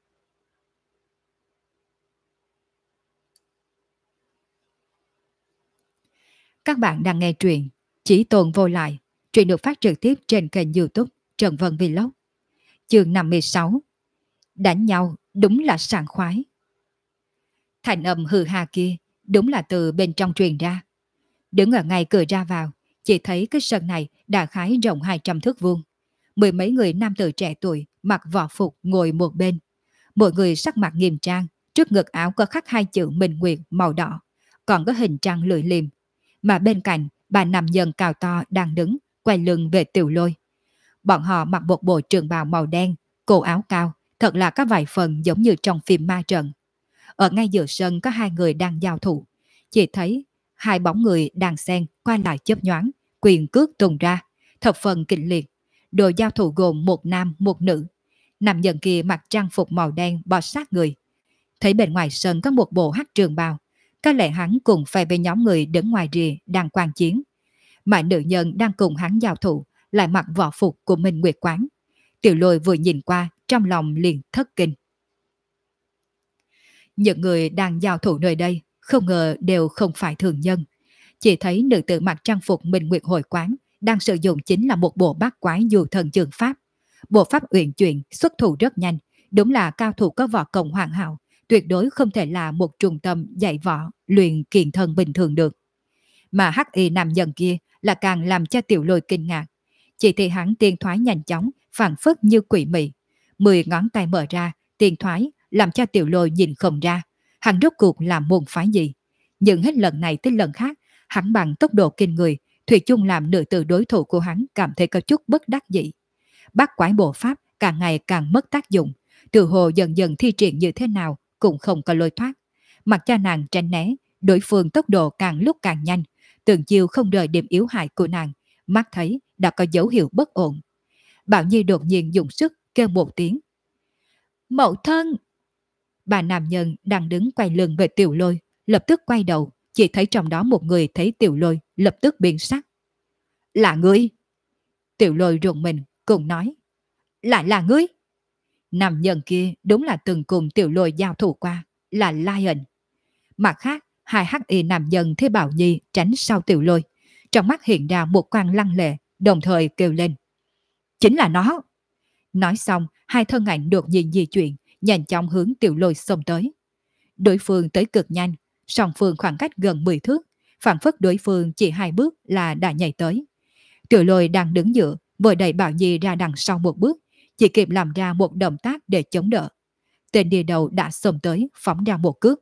Các bạn đang nghe truyện Chỉ Tồn Vô Lại. Truyện được phát trực tiếp trên kênh YouTube Trần Vân Vlog. Chương 56. Đánh nhau đúng là sảng khoái. Thành âm hừ hà kia đúng là từ bên trong truyền ra. Đứng ở ngay cửa ra vào, chỉ thấy cái sân này đã khái rộng 200 thước vuông. Mười mấy người nam tử trẻ tuổi mặc võ phục ngồi một bên. Mỗi người sắc mặt nghiêm trang, trước ngực áo có khắc hai chữ Minh Nguyệt màu đỏ, còn có hình trăng lưỡi liềm. Mà bên cạnh, bà nam nhân cao to đang đứng, quay lưng về Tiểu Lôi. Bọn họ mặc một bộ trường bào màu đen, cổ áo cao, thật là có vài phần giống như trong phim ma trận. Ở ngay giữa sân có hai người đang giao thủ. Chỉ thấy hai bóng người đang xen qua lại chớp nhoáng, quyền cước tung ra, thập phần kịch liệt. Đội giao thủ gồm một nam, một nữ. Nam nhân kia mặc trang phục màu đen bò sát người. Thấy bên ngoài sân có một bộ hắc trường bào, có lẽ hắn cùng phe với nhóm người đứng ngoài rìa đang quan chiến. Mà nữ nhân đang cùng hắn giao thủ lại mặc võ phục của Minh Nguyệt quán. Tiểu Lôi vừa nhìn qua, trong lòng liền thất kinh. Những người đang giao thủ nơi đây không ngờ đều không phải thường nhân. Chỉ thấy nữ tử mặc trang phục Minh Nguyệt hội quán đang sử dụng chính là một bộ bát quái du thần trường pháp. Bộ pháp uyển chuyển, xuất thủ rất nhanh, đúng là cao thủ có võ công hoàn hảo, tuyệt đối không thể là một trung tâm dạy võ, luyện kiện thân bình thường được. Mà hắc y nam nhân kia là càng làm cho Tiểu Lôi kinh ngạc. Chỉ thấy hắn tiên thoái nhanh chóng, phảng phất như quỷ mị. 10 ngón tay mở ra, tiên thoái làm cho Tiểu Lôi nhìn không ra, hắn rốt cuộc làm môn phái gì. Nhưng hết lần này tới lần khác, hắn bằng tốc độ kinh người, thủy chung làm nữ tử đối thủ của hắn cảm thấy có chút bất đắc dĩ. Bát quái bộ pháp càng ngày càng mất tác dụng, tự hồ dần dần thi triển như thế nào cũng không có lối thoát. Mặc cho nàng tránh né, đối phương tốc độ càng lúc càng nhanh, từng chiều không đợi điểm yếu hại của nàng, mắt thấy đã có dấu hiệu bất ổn. Bảo Nhi đột nhiên dùng sức kêu một tiếng. Mẫu thân! Bà nam nhân đang đứng quay lưng về Tiểu Lôi, lập tức quay đầu, chỉ thấy trong đó một người thấy Tiểu Lôi lập tức biến sắc. Là ngươi! Tiểu Lôi rùng mình, cùng nói. Lại là ngươi! Nam nhân kia đúng là từng cùng Tiểu Lôi giao thủ qua, là Lion. Mặt khác, hai hắc y nam nhân thấy Bảo Nhi tránh sau Tiểu Lôi. Trong mắt hiện ra một quang lăng lệ, đồng thời kêu lên. Chính là nó! Nói xong, hai thân ảnh đột nhiên di chuyển, nhanh chóng hướng Tiểu Lôi xông tới. Đối phương tới cực nhanh, song phương khoảng cách gần 10 thước, phản phất đối phương chỉ 2 bước là đã nhảy tới. Tiểu Lôi đang đứng giữa, vội đẩy Bảo Nhi ra đằng sau một bước, chỉ kịp làm ra một động tác để chống đỡ. Tên đi đầu đã xông tới, phóng ra một cước.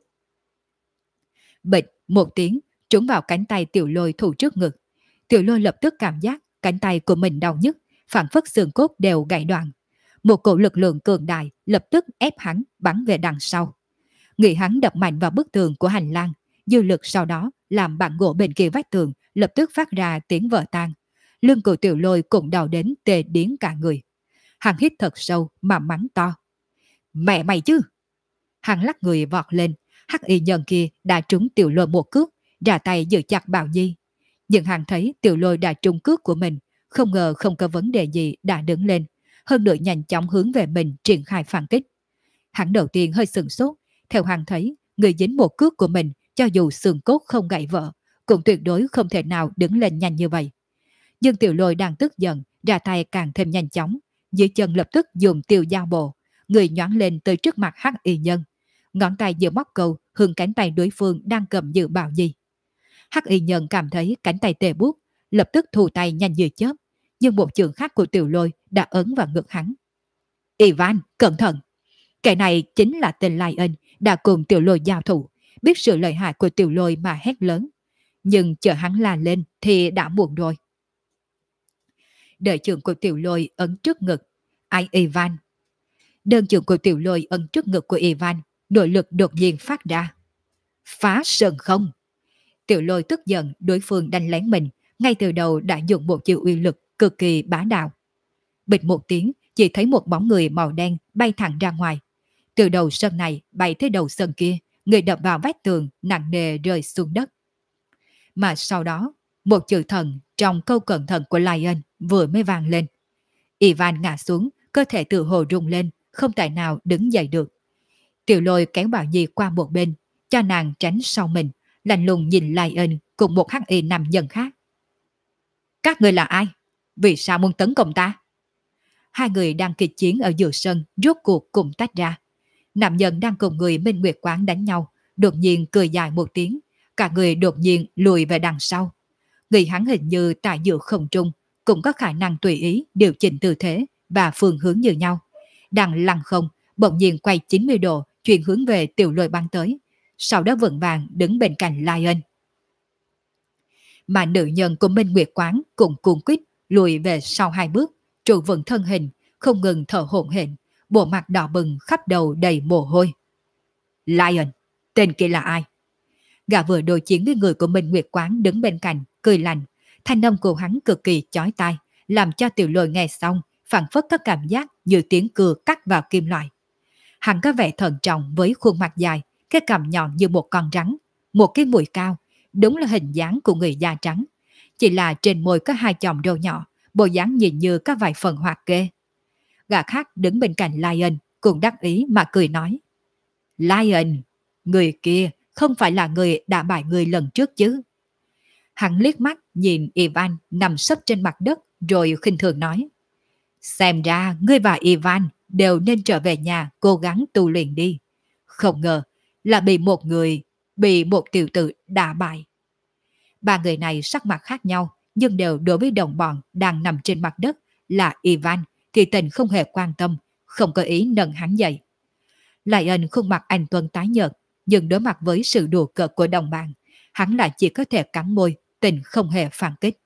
Bịch một tiếng, trúng vào cánh tay Tiểu Lôi thủ trước ngực. Tiểu Lôi lập tức cảm giác cánh tay của mình đau nhức, phản phất xương cốt đều gãy đoạn. Một cổ lực lượng cường đại lập tức ép hắn bắn về đằng sau. Nghĩ hắn đập mạnh vào bức tường của hành lang, dư lực sau đó làm bản gỗ bên kia vách tường lập tức phát ra tiếng vỡ tan. Lưng của Tiểu Lôi cũng đau đến tê điếng cả người. Hắn hít thật sâu mà mắng to. Mẹ mày chứ! Hắn lắc người vọt lên, hắc y nhân kia đã trúng Tiểu Lôi một cước, ra tay giữ chặt Bảo Nhi. Nhưng hắn thấy Tiểu Lôi đã trúng cước của mình, không ngờ không có vấn đề gì đã đứng lên, hơn nữa nhanh chóng hướng về mình triển khai phản kích. Hắn đầu tiên hơi sừng sốt, theo hắn thấy người dính một cước của mình cho dù xương cốt không gãy vỡ, cũng tuyệt đối không thể nào đứng lên nhanh như vậy. Nhưng Tiểu Lôi đang tức giận, ra tay càng thêm nhanh chóng, dưới chân lập tức dùng tiêu dao bộ, người nhoáng lên tới trước mặt hắc y nhân, ngón tay giữa móc câu hướng cánh tay đối phương đang cầm giữ Bảo Nhi. Hắc y nhân cảm thấy cánh tay tê buốt, lập tức thu tay nhanh như chớp, nhưng một chưởng khác của Tiểu Lôi đã ấn vào ngực hắn. Ivan, cẩn thận! Kẻ này chính là tên Lion đã cùng Tiểu Lôi giao thủ, biết sự lợi hại của Tiểu Lôi mà hét lớn. Nhưng chờ hắn la lên thì đã muộn rồi. Đợi chưởng của Tiểu Lôi ấn trước ngực. Ai Ivan? Đơn chưởng của Tiểu Lôi ấn trước ngực của Ivan, nội lực đột nhiên phát ra. Phá sơn không! Tiểu Lôi tức giận đối phương đánh lén mình, ngay từ đầu đã dùng một chiêu uy lực cực kỳ bá đạo. Bịch một tiếng, chỉ thấy một bóng người màu đen bay thẳng ra ngoài. Từ đầu sân này bay tới đầu sân kia, người đập vào vách tường nặng nề rơi xuống đất. Mà sau đó, một chữ thần trong câu cẩn thận của Lion vừa mới vang lên. Ivan ngã xuống, cơ thể tự hồ rung lên, không tài nào đứng dậy được. Tiểu Lôi kéo Bảo Nhi qua một bên, cho nàng tránh sau mình, lạnh lùng nhìn Lion cùng một hắc y nam nhân khác. Các người là ai? Vì sao muốn tấn công ta? Hai người đang kịch chiến ở giữa sân, rốt cuộc cùng tách ra. Nam nhân đang cùng người Minh Nguyệt Quán đánh nhau, đột nhiên cười dài một tiếng, cả người đột nhiên lùi về đằng sau. Người hắn hình như tại giữa không trung, cũng có khả năng tùy ý điều chỉnh tư thế và phương hướng như nhau. Đang lăn không, bỗng nhiên quay 90 độ, chuyển hướng về Tiểu Lôi bắn tới, sau đó vững vàng đứng bên cạnh Lion. Mà nữ nhân của Minh Nguyệt Quán cũng cuồng quýt lùi về sau 2 bước, trụ vững thân hình, không ngừng thở hổn hển, bộ mặt đỏ bừng, khắp đầu đầy mồ hôi. Lion, tên kia là ai? Gã vừa đối chiến với người của Minh Nguyệt Quán đứng bên cạnh, cười lạnh, thanh âm của hắn cực kỳ chói tai, làm cho Tiểu Lôi nghe xong, phản phất có cảm giác như tiếng cưa cắt vào kim loại. Hắn có vẻ thận trọng với khuôn mặt dài, cái cằm nhọn như một con rắn, một cái mũi cao, đúng là hình dáng của người da trắng. Chỉ là trên môi có 2 chòm râu nhỏ, bộ dáng nhìn như có vài phần hoạt kê. Gã khác đứng bên cạnh Lion cũng đắc ý mà cười nói. Lion, người kia không phải là người đã bại người lần trước chứ? Hắn liếc mắt nhìn Ivan nằm sấp trên mặt đất rồi khinh thường nói. Xem ra ngươi và Ivan đều nên trở về nhà cố gắng tu luyện đi. Không ngờ là bị một tiểu tử đả bại. Ba người này sắc mặt khác nhau, nhưng đều đối với đồng bọn đang nằm trên mặt đất là Ivan thì tình không hề quan tâm, không có ý nâng hắn dậy. Lion khuôn mặt anh tuấn tái nhợt, nhưng đối mặt với sự đùa cợt của đồng bạn, hắn lại chỉ có thể cắn môi, tình không hề phản kích.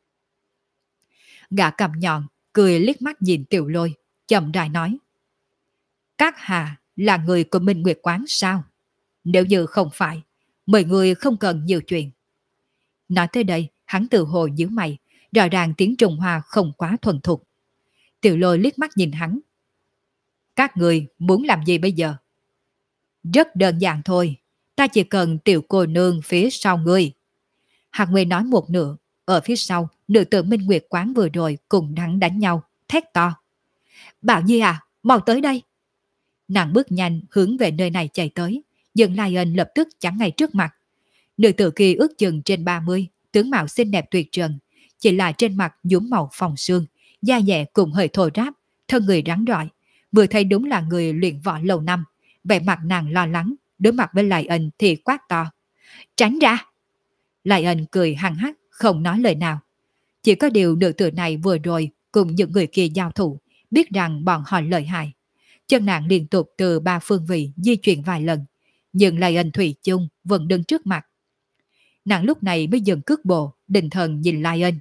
Gã cầm nhọn, cười liếc mắt nhìn Tiểu Lôi, chậm rãi nói. Các hạ là người của Minh Nguyệt Quán sao? Nếu như không phải, mời người không cần nhiều chuyện. Nói tới đây, hắn tự hồ nhíu mày, rõ ràng tiếng Trung Hoa không quá thuần thục. Tiểu Lôi liếc mắt nhìn hắn. Các người muốn làm gì bây giờ? Rất đơn giản thôi, ta chỉ cần tiểu cô nương phía sau ngươi. Hạc Nguyên nói một nửa, ở phía sau, nữ tử Minh Nguyệt quán vừa rồi cùng hắn đánh nhau, thét to. Bảo Nhi à, mau tới đây. Nàng bước nhanh hướng về nơi này chạy tới, nhưng Lion lập tức chắn ngay trước mặt. Nữ tử kia ước chừng trên 30, tướng mạo xinh đẹp tuyệt trần, chỉ là trên mặt nhuốm màu phồng xương, da dẻ cùng hơi thô ráp, thân người rắn rỏi. Vừa thấy đúng là người luyện võ lâu năm, vẻ mặt nàng lo lắng, đối mặt với Lion thì quát to. Tránh ra! Lion cười hăng hắc, không nói lời nào. Chỉ có điều nữ tử này vừa rồi cùng những người kia giao thủ, biết rằng bọn họ lợi hại. Chân nàng liên tục từ 3 phương vị di chuyển vài lần, nhưng Lion thủy chung vẫn đứng trước mặt. Nàng lúc này mới dừng cước bộ, định thần nhìn Lion.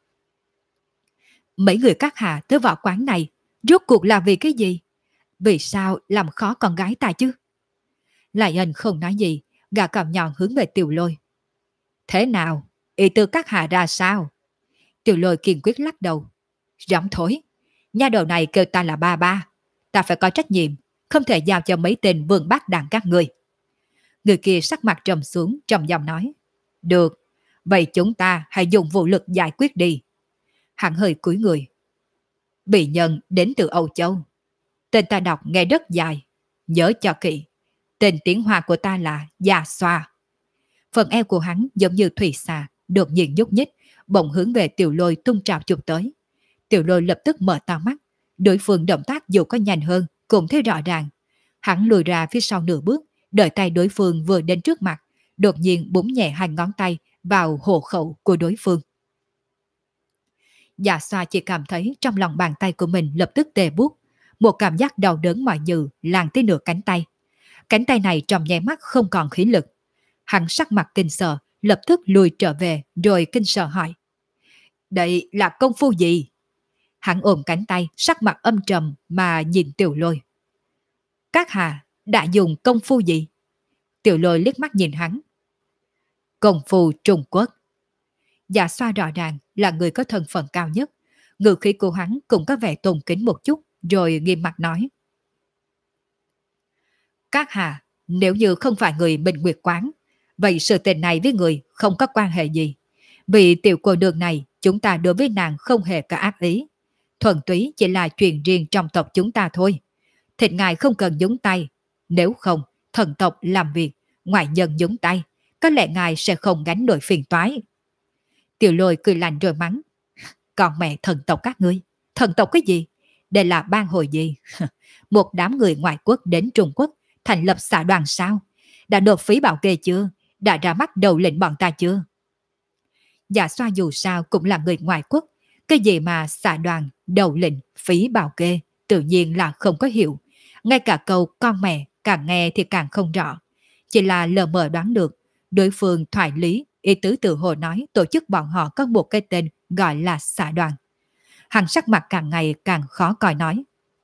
Mấy người các hạ tới võ quán này, rốt cuộc là vì cái gì? Vì sao làm khó con gái ta chứ? Lion không nói gì, gã cầm nhọn hướng về Tiểu Lôi. Thế nào? Ý tư các hạ ra sao? Tiểu Lôi kiên quyết lắc đầu. Giọng thối. Nha đầu này kêu ta là ba ba. Ta phải có trách nhiệm, không thể giao cho mấy tên vương bát đàn các người. Người kia sắc mặt trầm xuống, trầm giọng nói. Được, vậy chúng ta hãy dùng vũ lực giải quyết đi. Hắn hơi cúi người. Bị nhân đến từ Âu Châu. Tên ta đọc nghe rất dài. Nhớ cho kỹ. Tên tiếng Hoa của ta là Gia Xoa. Phần eo của hắn giống như thủy xà, đột nhiên nhúc nhích, bỗng hướng về Tiểu Lôi tung trào chụp tới. Tiểu Lôi lập tức mở to mắt. Đối phương động tác dù có nhanh hơn, cũng thấy rõ ràng. Hắn lùi ra phía sau nửa bước, đợi tay đối phương vừa đến trước mặt, đột nhiên búng nhẹ hai ngón tay vào hộ khẩu của đối phương. Dạ Xoa chỉ cảm thấy trong lòng bàn tay của mình lập tức tê buốt, một cảm giác đau đớn mỏi nhừ lan tới nửa cánh tay. Cánh tay này trong nháy mắt không còn khí lực. Hắn sắc mặt kinh sợ, lập tức lùi trở về rồi kinh sợ hỏi. Đây là công phu gì? Hắn ôm cánh tay, sắc mặt âm trầm mà nhìn Tiểu Lôi. Các hạ đã dùng công phu gì? Tiểu Lôi liếc mắt nhìn hắn. Công phu Trung Quốc. Dạ Xoa rõ ràng là người có thân phận cao nhất. Ngữ khí của hắn cũng có vẻ tôn kính một chút, rồi nghiêm mặt nói. Các hạ, nếu như không phải người Bình Nguyệt Quán, vậy sự tình này với người không có quan hệ gì. Vì tiểu cô nương này, chúng ta đối với nàng không hề có ác ý. Thuần túy chỉ là chuyện riêng trong tộc chúng ta thôi. Thịt ngài không cần nhúng tay. Nếu không, thần tộc làm việc, ngoại nhân nhúng tay, có lẽ ngài sẽ không gánh nổi phiền toái. Tiểu Lôi cười lạnh rồi mắng. Còn mẹ thần tộc các ngươi, thần tộc cái gì? Đây là bang hội gì? Một đám người ngoại quốc đến Trung Quốc thành lập xã đoàn sao? Đã nộp phí bảo kê chưa? Đã ra mắt đầu lĩnh bọn ta chưa? Dạ Xoa dù sao cũng là người ngoại quốc. Cái gì mà xã đoàn, đầu lĩnh, phí bảo kê tự nhiên là không có hiểu. Ngay cả câu con mẹ càng nghe thì càng không rõ. Chỉ là lờ mờ đoán được đối phương thoại lý, ý tứ tự hồ nói tổ chức bọn họ có một cái tên gọi là xã đoàn. Hắn sắc mặt càng ngày càng khó coi nói.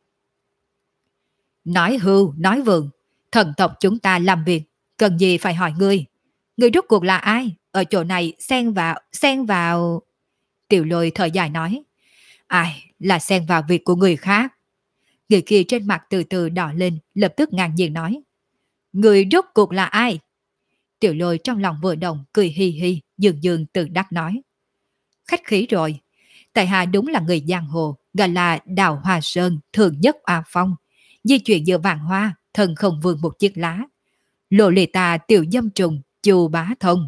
Nói hưu, nói vượng, thần tộc chúng ta làm việc, cần gì phải hỏi ngươi. Ngươi rốt cuộc là ai? Ở chỗ này xen vào... Tiểu Lôi thở dài nói. Ai, là xen vào việc của người khác. Người kia trên mặt từ từ đỏ lên, lập tức ngang nhiên nói. Người rốt cuộc là ai? Tiểu Lôi trong lòng vừa động, cười hi hi, dường dường tự đắc nói. Khách khí rồi. Tại hạ đúng là người giang hồ, gọi là Đào Hoa Sơn, thường nhất Oa Phong. Di chuyển giữa vạn hoa, thần không vươn một chiếc lá. Lộ lì tà tiểu dâm trùng, Chu Bá Thông.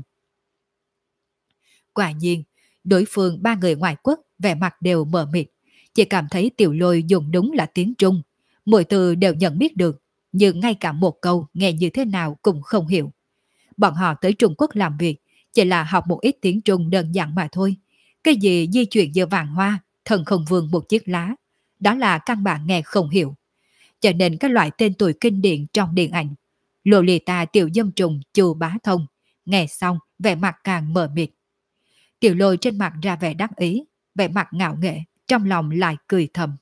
Quả nhiên, đối phương ba người ngoại quốc, vẻ mặt đều mờ mịt. Chỉ cảm thấy Tiểu Lôi dùng đúng là tiếng Trung. Mỗi từ đều nhận biết được, nhưng ngay cả một câu nghe như thế nào cũng không hiểu. Bọn họ tới Trung Quốc làm việc, chỉ là học một ít tiếng Trung đơn giản mà thôi. Cái gì di chuyển giữa vạn hoa, thần không vương một chiếc lá, đó là căn bản nghe không hiểu. Cho nên các loại tên tuổi kinh điển trong điện ảnh, Lô Lì Ta tiểu dâm trùng Chu Bá Thông, nghe xong vẻ mặt càng mờ mịt. Tiểu Lôi trên mặt ra vẻ đắc ý, vẻ mặt ngạo nghễ, trong lòng lại cười thầm.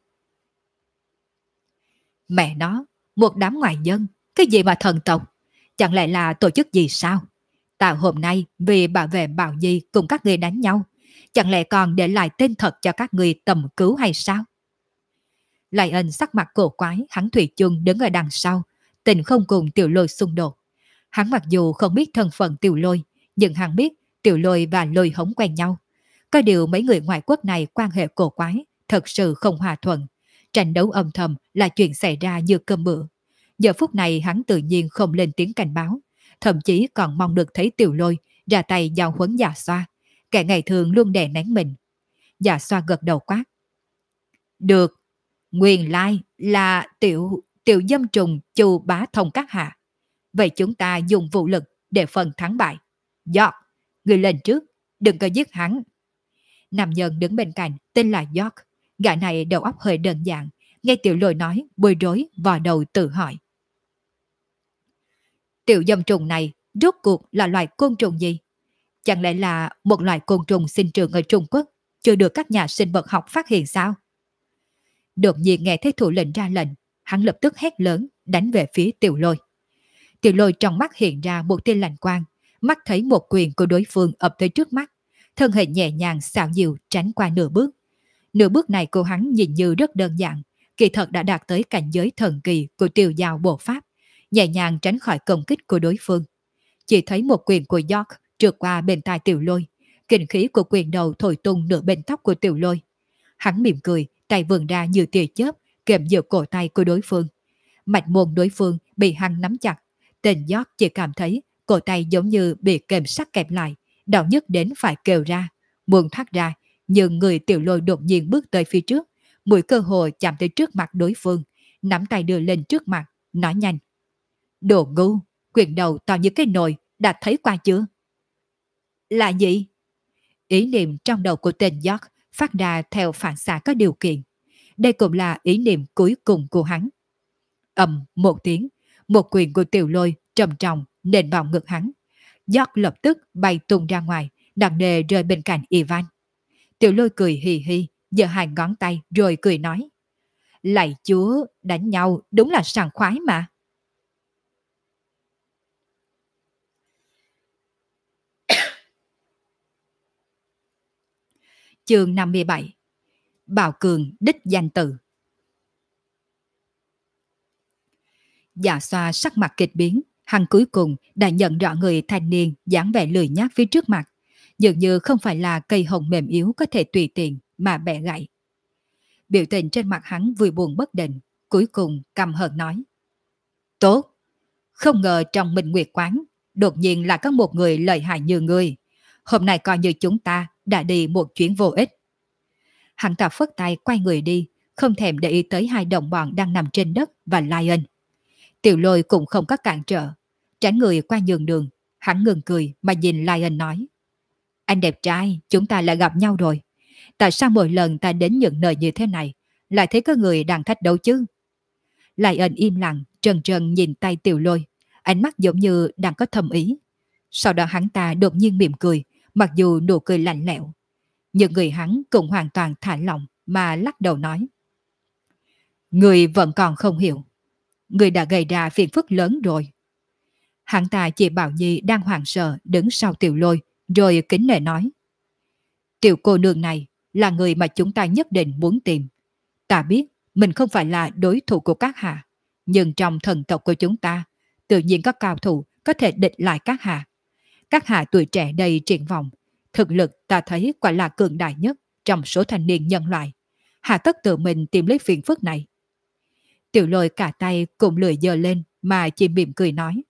Mẹ nó, một đám ngoại dân, cái gì mà thần tộc? Chẳng lẽ là tổ chức gì sao? Tạo hôm nay vì bảo vệ Bảo Nhi cùng các người đánh nhau, Chẳng lẽ còn để lại tên thật cho các người tầm cứu hay sao? Lại ân sắc mặt cổ quái, hắn thủy chung đứng ở đằng sau, tình không cùng Tiểu Lôi xung đột. Hắn mặc dù không biết thân phận Tiểu Lôi, nhưng hắn biết Tiểu Lôi và Lôi Hống quen nhau. Có điều mấy người ngoại quốc này quan hệ cổ quái, thật sự không hòa thuận. Tranh đấu âm thầm là chuyện xảy ra như cơm bữa. Giờ phút này hắn tự nhiên không lên tiếng cảnh báo, thậm chí còn mong được thấy Tiểu Lôi ra tay giao huấn Dạ Xoa, kẻ ngày thường luôn đè nén mình. Dạ Xoa gật đầu quát. Được, nguyên lai là tiểu tiểu dâm trùng Chu Bá Thông các hạ. Vậy chúng ta dùng vũ lực để phần thắng bại. York, người lên trước, đừng có giết hắn. Nam nhân đứng bên cạnh tên là York, gã này đầu óc hơi đơn giản, nghe Tiểu Lôi nói bối rối vào đầu tự hỏi. Tiểu dâm trùng này rốt cuộc là loài côn trùng gì? Chẳng lẽ là một loài côn trùng sinh trưởng ở Trung Quốc, chưa được các nhà sinh vật học phát hiện sao? Đột nhiên nghe thấy thủ lĩnh ra lệnh, hắn lập tức hét lớn, đánh về phía Tiểu Lôi. Tiểu Lôi trong mắt hiện ra một tia lạnh quang, mắt thấy một quyền của đối phương ập tới trước mắt, thân hình nhẹ nhàng xảo diệu tránh qua nửa bước. Nửa bước này của hắn nhìn như rất đơn giản, kỳ thật đã đạt tới cảnh giới thần kỳ của Tiêu Giao bộ pháp, nhẹ nhàng tránh khỏi công kích của đối phương. Chỉ thấy một quyền của York trượt qua bên tai Tiểu Lôi, kinh khí của quyền đầu thổi tung nửa bên tóc của Tiểu Lôi. Hắn mỉm cười, tay vươn ra như tia chớp, kèm giữa cổ tay của đối phương. Mạch môn đối phương bị hắn nắm chặt, tên York chỉ cảm thấy cổ tay giống như bị kềm sắt kẹp lại, đau nhức đến phải kêu ra, muốn thoát ra, nhưng người Tiểu Lôi đột nhiên bước tới phía trước, mũi cơ hội chạm tới trước mặt đối phương, nắm tay đưa lên trước mặt, nói nhanh. Đồ ngu, quyền đầu to như cái nồi, đã thấy qua chưa? Là gì? Ý niệm trong đầu của tên York phát ra theo phản xạ có điều kiện. Đây cũng là ý niệm cuối cùng của hắn. Ầm một tiếng, một quyền của Tiểu Lôi trầm trọng nện vào ngực hắn. York lập tức bay tung ra ngoài, nặng nề rơi bên cạnh Ivan. Tiểu Lôi cười hì hì, giơ hai ngón tay rồi cười nói. Lạy chúa, đánh nhau đúng là sảng khoái mà. Chương 57. Bào Cường đích danh tự. Dạ Xoa sắc mặt kịch biến, hắn cuối cùng đã nhận rõ người thanh niên dáng vẻ lười nhác phía trước mặt, dường như không phải là cây hồng mềm yếu có thể tùy tiện mà bẻ gãy. Biểu tình trên mặt hắn vui buồn bất định, cuối cùng căm hờn nói. Tốt, không ngờ trong Minh Nguyệt Quán, đột nhiên là có một người lợi hại như ngươi. Hôm nay coi như chúng ta đã đi một chuyến vô ích. Hắn ta phất tay quay người đi, không thèm để ý tới hai đồng bọn đang nằm trên đất và Lion. Tiểu Lôi cũng không có cản trở, tránh người qua nhường đường, hắn ngừng cười mà nhìn Lion nói. Anh đẹp trai, chúng ta lại gặp nhau rồi. Tại sao mỗi lần ta đến những nơi như thế này, lại thấy có người đang thách đấu chứ? Lion im lặng, trần trần nhìn tay Tiểu Lôi, ánh mắt giống như đang có thầm ý. Sau đó hắn ta đột nhiên mỉm cười, mặc dù nụ cười lạnh lẽo. Nhưng người hắn cũng hoàn toàn thả lỏng mà lắc đầu nói. Người vẫn còn không hiểu. Người đã gây ra phiền phức lớn rồi. Hắn ta chỉ Bảo Nhi đang hoảng sợ đứng sau Tiểu Lôi, rồi kính nể nói. Tiểu cô nương này là người mà chúng ta nhất định muốn tìm. Ta biết mình không phải là đối thủ của các hạ, nhưng trong thần tộc của chúng ta, tự nhiên có cao thủ có thể địch lại các hạ. Các hạ tuổi trẻ đầy triển vọng, thực lực ta thấy quả là cường đại nhất trong số thanh niên nhân loại. Hà tất tự mình tìm lấy phiền phức này. Tiểu Lôi cả tay cùng lười giơ lên mà chỉ mỉm cười nói.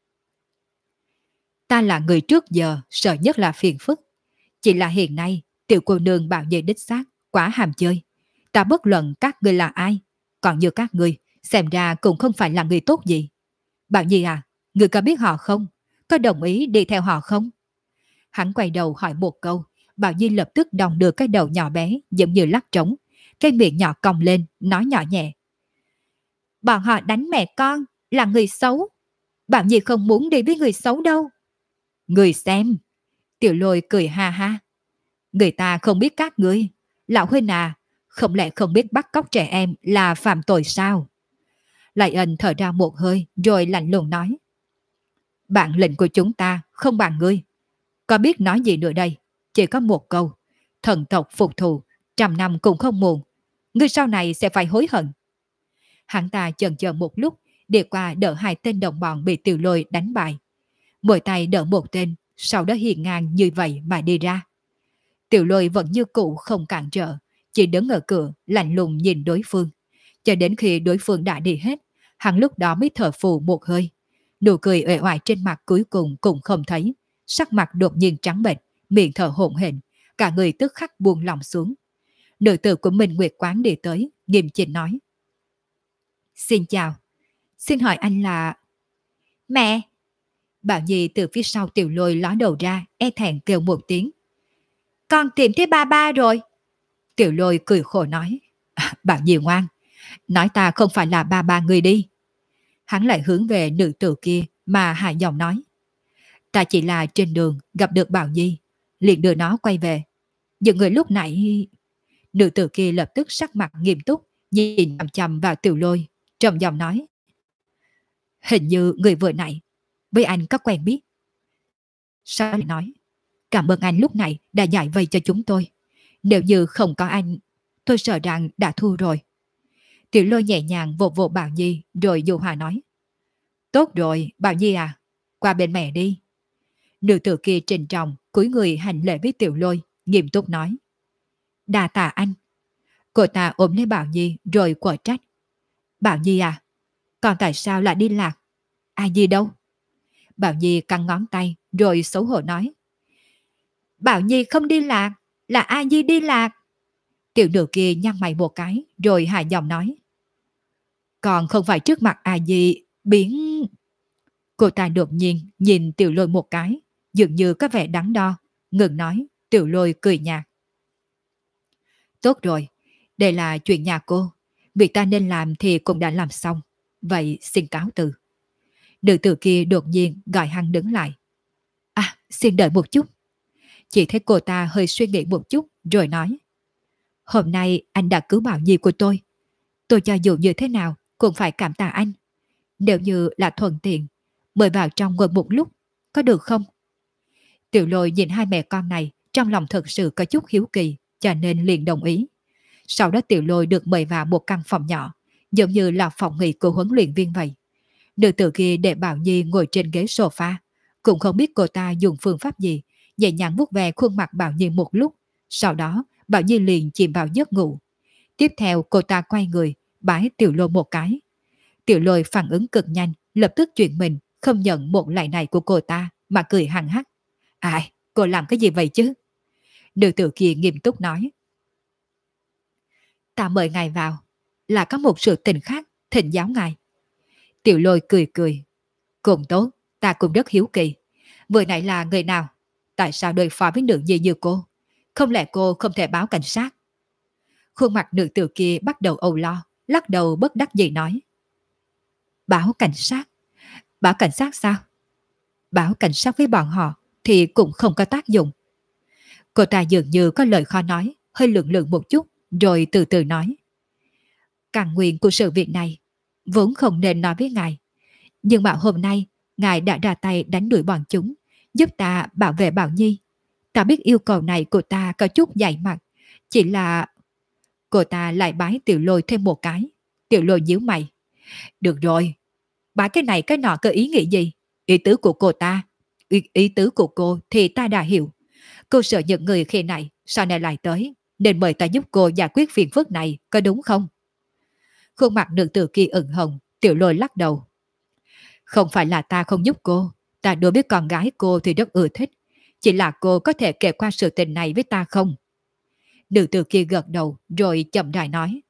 Ta là người trước giờ sợ nhất là phiền phức. Chỉ là hiện nay tiểu cô nương Bảo Nhi đích xác quá hàm chơi. Ta bất luận các ngươi là ai, còn như các ngươi xem ra cũng không phải là người tốt gì. Bảo Nhi à, ngươi có biết họ không? Có đồng ý đi theo họ không? Hắn quay đầu hỏi một câu, Bảo Nhi lập tức đong đưa cái đầu nhỏ bé giống như lắc trống, cái miệng nhỏ cong lên, nói nhỏ nhẹ. Bọn họ đánh mẹ con, là người xấu. Bảo Nhi không muốn đi với người xấu đâu. Người xem. Tiểu Lôi cười ha ha. Người ta không biết các ngươi. Lão huynh à, không lẽ không biết bắt cóc trẻ em là phạm tội sao? Lại ân thở ra một hơi rồi lạnh lùng nói. Bản lệnh của chúng ta không bằng ngươi. Có biết nói gì nữa đây? Chỉ có một câu. thần tộc phục thù, 100 năm cũng không muộn. Ngươi sau này sẽ phải hối hận. Hắn ta chần chờ một lúc, đi qua đỡ hai tên đồng bọn bị Tiểu Lôi đánh bại. Mỗi tay đỡ một tên, sau đó hiên ngang như vậy mà đi ra. Tiểu Lôi vẫn như cũ không cản trở, chỉ đứng ở cửa lạnh lùng nhìn đối phương. Cho đến khi đối phương đã đi hết, hắn lúc đó mới thở phù một hơi. Nụ cười uể oải trên mặt cuối cùng cũng không thấy, sắc mặt đột nhiên trắng bệch, miệng thở hổn hển, cả người tức khắc buông lòng xuống. Nữ tử của Minh Nguyệt Quán đi tới, nghiêm chỉnh nói: Xin chào, xin hỏi anh là... Mẹ! Bảo Nhi từ phía sau Tiểu Lôi ló đầu ra, e thẹn kêu một tiếng. Con tìm thấy ba ba rồi. Tiểu Lôi cười khổ nói: Bảo Nhi ngoan, nói ta không phải là ba ba người đi. Hắn lại hướng về nữ tử kia mà hạ giọng nói: Ta chỉ là trên đường gặp được Bảo Nhi, liền đưa nó quay về. Những người lúc nãy... Nữ tử kia lập tức sắc mặt nghiêm túc, nhìn chằm chằm vào Tiểu Lôi, trầm giọng nói: Hình như người vừa nãy với anh có quen biết. Sao lại nói: Cảm ơn anh lúc này đã giải vây cho chúng tôi. Nếu như không có anh, tôi sợ rằng đã thua rồi. Tiểu Lôi nhẹ nhàng vỗ vỗ Bảo Nhi rồi dụ hòa nói: Tốt rồi, Bảo Nhi à, qua bên mẹ đi. Nữ tử kia trịnh trọng cúi người hành lễ với Tiểu Lôi, nghiêm túc nói: Đa tạ anh. Cô ta ôm lấy Bảo Nhi rồi quở trách: Bảo Nhi à, còn tại sao lại đi lạc? A Nhi đâu? Bảo Nhi căng ngón tay rồi xấu hổ nói: Bảo Nhi không đi lạc, là A Nhi đi lạc. Tiểu nữ kia nhăn mày một cái rồi hạ giọng nói: Còn không phải trước mặt A Nhi biến... Cô ta đột nhiên nhìn Tiểu Lôi một cái, dường như có vẻ đắn đo, ngừng nói. Tiểu Lôi cười nhạt: Tốt rồi, đây là chuyện nhà cô, việc ta nên làm thì cũng đã làm xong, vậy xin cáo từ. Nữ tử kia đột nhiên gọi hắn đứng lại: À, xin đợi một chút. Chỉ thấy cô ta hơi suy nghĩ một chút rồi nói: Hôm nay anh đã cứu Bảo Nhi của tôi cho dù như thế nào cũng phải cảm tạ anh. Nếu như là thuận tiện, mời vào trong ngồi một lúc, có được không? Tiểu Lôi nhìn hai mẹ con này, trong lòng thật sự có chút hiếu kỳ, cho nên liền đồng ý. Sau đó Tiểu Lôi được mời vào một căn phòng nhỏ, giống như là phòng nghỉ của huấn luyện viên vậy. Nữ tử kia để Bảo Nhi ngồi trên ghế sofa, cũng không biết cô ta dùng phương pháp gì, nhẹ nhàng vuốt ve khuôn mặt Bảo Nhi một lúc, sau đó Bảo Nhi liền chìm vào giấc ngủ. Tiếp theo cô ta quay người, bái Tiểu Lôi một cái. Tiểu Lôi phản ứng cực nhanh, lập tức chuyển mình, không nhận một lạy này của cô ta, mà cười hằng hắc. Ai, cô làm cái gì vậy chứ? Nữ tử kia nghiêm túc nói: Ta mời ngài vào, là có một sự tình khác, thỉnh giáo ngài. Tiểu Lôi cười cười: Cùng tốt, ta cũng rất hiếu kỳ. Vừa nãy là người nào? Tại sao đối phó với nữ nhi như cô? Không lẽ cô không thể báo cảnh sát? Khuôn mặt nữ tử kia bắt đầu âu lo, lắc đầu bất đắc dĩ nói: Báo cảnh sát? Báo cảnh sát sao? Báo cảnh sát với bọn họ thì cũng không có tác dụng. Cô ta dường như có lời khó nói, hơi lưỡng lự một chút, rồi từ từ nói: Căn nguyên của sự việc này vốn không nên nói với ngài, nhưng mà hôm nay ngài đã ra tay đánh đuổi bọn chúng, giúp ta bảo vệ Bảo Nhi. Ta biết yêu cầu này của ta có chút dày mặt, chỉ là... Cô ta lại bái Tiểu Lôi thêm một cái. Tiểu Lôi nhíu mày: Được rồi, bái cái này cái nọ có ý nghĩa gì? Ý tứ của cô ta, ý tứ của cô thì ta đã hiểu. Cô sợ những người khi này sau này lại tới, nên mời ta giúp cô giải quyết phiền phức này, có đúng không? Khuôn mặt nữ tử kia ửng hồng. Tiểu Lôi lắc đầu: Không phải là ta không giúp cô, ta đối với con gái cô thì rất ưa thích, chỉ là cô có thể kể qua sự tình này với ta không? Nữ tử kia gật đầu rồi chậm rãi nói: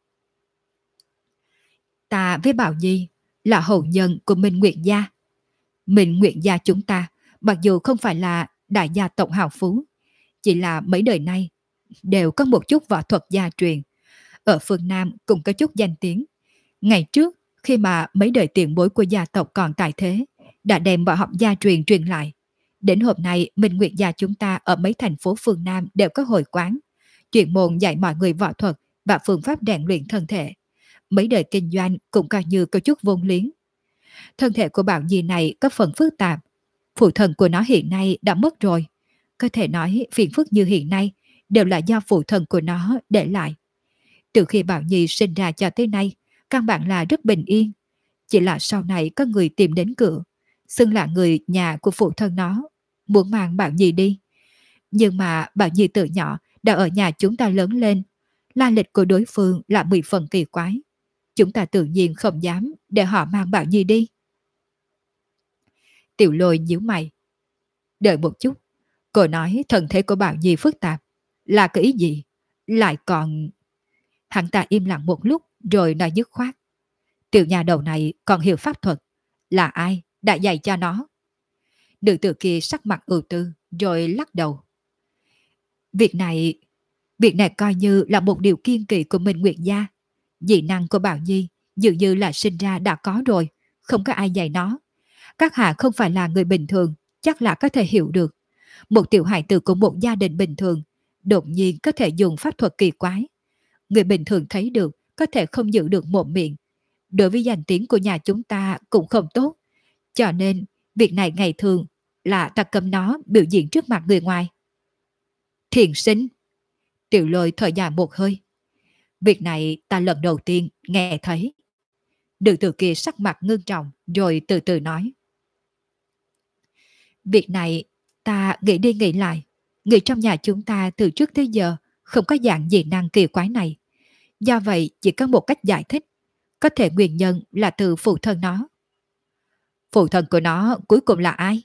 Ta với Bảo Nhi là hậu nhân của Minh Nguyệt gia. Minh Nguyệt gia chúng ta mặc dù không phải là đại gia tộc hào phú, chỉ là mấy đời nay đều có một chút võ thuật gia truyền, ở phương Nam cũng có chút danh tiếng. Ngày trước khi mà mấy đời tiền bối của gia tộc còn tại thế, đã đem võ học gia truyền truyền lại. Đến hôm nay Minh Nguyệt gia chúng ta ở mấy thành phố phương Nam đều có hội quán, chuyên môn dạy mọi người võ thuật và phương pháp rèn luyện thân thể. Mấy đời kinh doanh cũng coi như có chút vốn liếng. Thân thể của Bảo Nhi này có phần phức tạp, phụ thần của nó hiện nay đã mất rồi. Có thể nói phiền phức như hiện nay đều là do phụ thân của nó để lại. Từ khi Bảo Nhi sinh ra cho tới nay, căn bản là rất bình yên. Chỉ là sau này có người tìm đến cửa, xưng là người nhà của phụ thân nó, muốn mang Bảo Nhi đi. Nhưng mà Bảo Nhi từ nhỏ đã ở nhà chúng ta lớn lên, lai lịch của đối phương là 10 phần kỳ quái. Chúng ta tự nhiên không dám để họ mang Bảo Nhi đi. Tiểu Lôi nhíu mày. Đợi một chút, cô nói thân thế của Bảo Nhi phức tạp, là cái ý gì? Lại còn... Hắn ta im lặng một lúc rồi nói dứt khoát. Tiểu nhà đầu này còn hiểu pháp thuật. Là ai đã dạy cho nó? Nữ tử kia sắc mặt ưu tư rồi lắc đầu. Việc này coi như là một điều kiên kỵ của Minh Nguyệt gia. Dị năng của Bảo Nhi dường như là sinh ra đã có rồi, không có ai dạy nó. Các hạ không phải là người bình thường, chắc là có thể hiểu được. Một tiểu hài tử của một gia đình bình thường đột nhiên có thể dùng pháp thuật kỳ quái. Người bình thường thấy được có thể không giữ được mồm miệng. Đối với danh tiếng của nhà chúng ta cũng không tốt. Cho nên việc này ngày thường là ta cấm nó biểu diễn trước mặt người ngoài. Thiền sinh. Tiểu Lôi thở dài một hơi. Việc này ta lần đầu tiên nghe thấy. Nữ tử kia sắc mặt ngưng trọng rồi từ từ nói. Việc này ta nghĩ đi nghĩ lại. Người trong nhà chúng ta từ trước tới giờ không có dạng dị năng kỳ quái này. Do vậy chỉ có một cách giải thích. Có thể nguyên nhân là từ phụ thân nó. Phụ thân của nó cuối cùng là ai?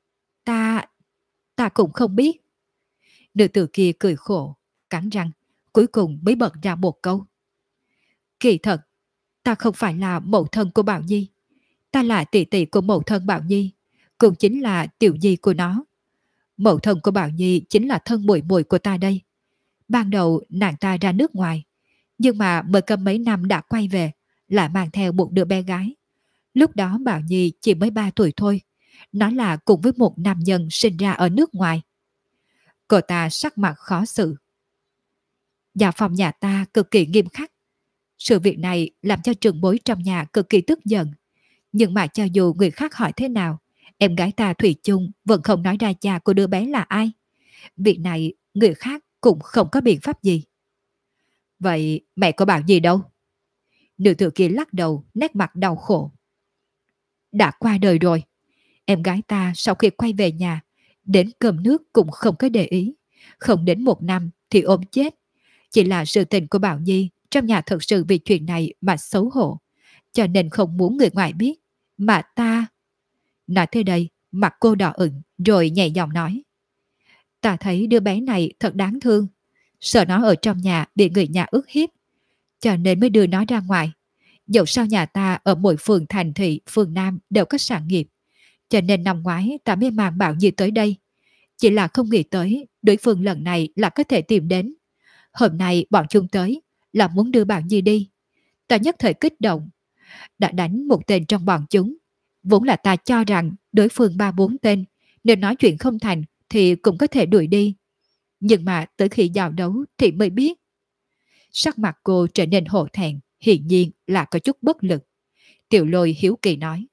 Ta cũng không biết. Nữ tử kia cười khổ, cắn răng, cuối cùng mới bật ra một câu. Kỳ thật, ta không phải là mẫu thân của Bảo Nhi. Ta là tỷ tỷ của mẫu thân Bảo Nhi, cũng chính là tiểu nhi của nó. Mẫu thân của Bảo Nhi chính là thân muội muội của ta đây. Ban đầu nàng ta ra nước ngoài, nhưng mà mới có mấy năm đã quay về, lại mang theo một đứa bé gái. Lúc đó Bảo Nhi chỉ mới 3 tuổi thôi. Nó là cùng với một nam nhân sinh ra ở nước ngoài. Cô ta sắc mặt khó xử. Gia phòng nhà ta cực kỳ nghiêm khắc. Sự việc này làm cho trưởng bối trong nhà cực kỳ tức giận. Nhưng mà cho dù người khác hỏi thế nào, em gái ta thủy chung vẫn không nói ra cha của đứa bé là ai. Việc này người khác cũng không có biện pháp gì. Vậy mẹ có bảo gì đâu? Nữ tử kia lắc đầu, nét mặt đau khổ. Đã qua đời rồi. Em gái ta sau khi quay về nhà, đến cơm nước cũng không có để ý. Không đến 1 năm thì ôm chết. Chỉ là sự tình của Bảo Nhi trong nhà thật sự vì chuyện này mà xấu hổ. Cho nên không muốn người ngoài biết. Mà ta... Nói tới đây, mặt cô đỏ ửng rồi nhẹ giọng nói. Ta thấy đứa bé này thật đáng thương. Sợ nó ở trong nhà bị người nhà ức hiếp. Cho nên mới đưa nó ra ngoài. Dẫu sao nhà ta ở mỗi phường thành thị, phường Nam đều có sản nghiệp. Cho nên năm ngoái ta mới mang Bảo Nhi tới đây. Chỉ là không nghĩ tới đối phương lần này là có thể tìm đến. Hôm nay bọn chúng tới là muốn đưa Bảo Nhi đi. Ta nhất thời kích động. Đã đánh một tên trong bọn chúng. Vốn là ta cho rằng đối phương 3-4 tên, nếu nói chuyện không thành thì cũng có thể đuổi đi. Nhưng mà tới khi giao đấu thì mới biết. Sắc mặt cô trở nên hổ thẹn, hiển nhiên là có chút bất lực. Tiểu Lôi hiếu kỳ nói.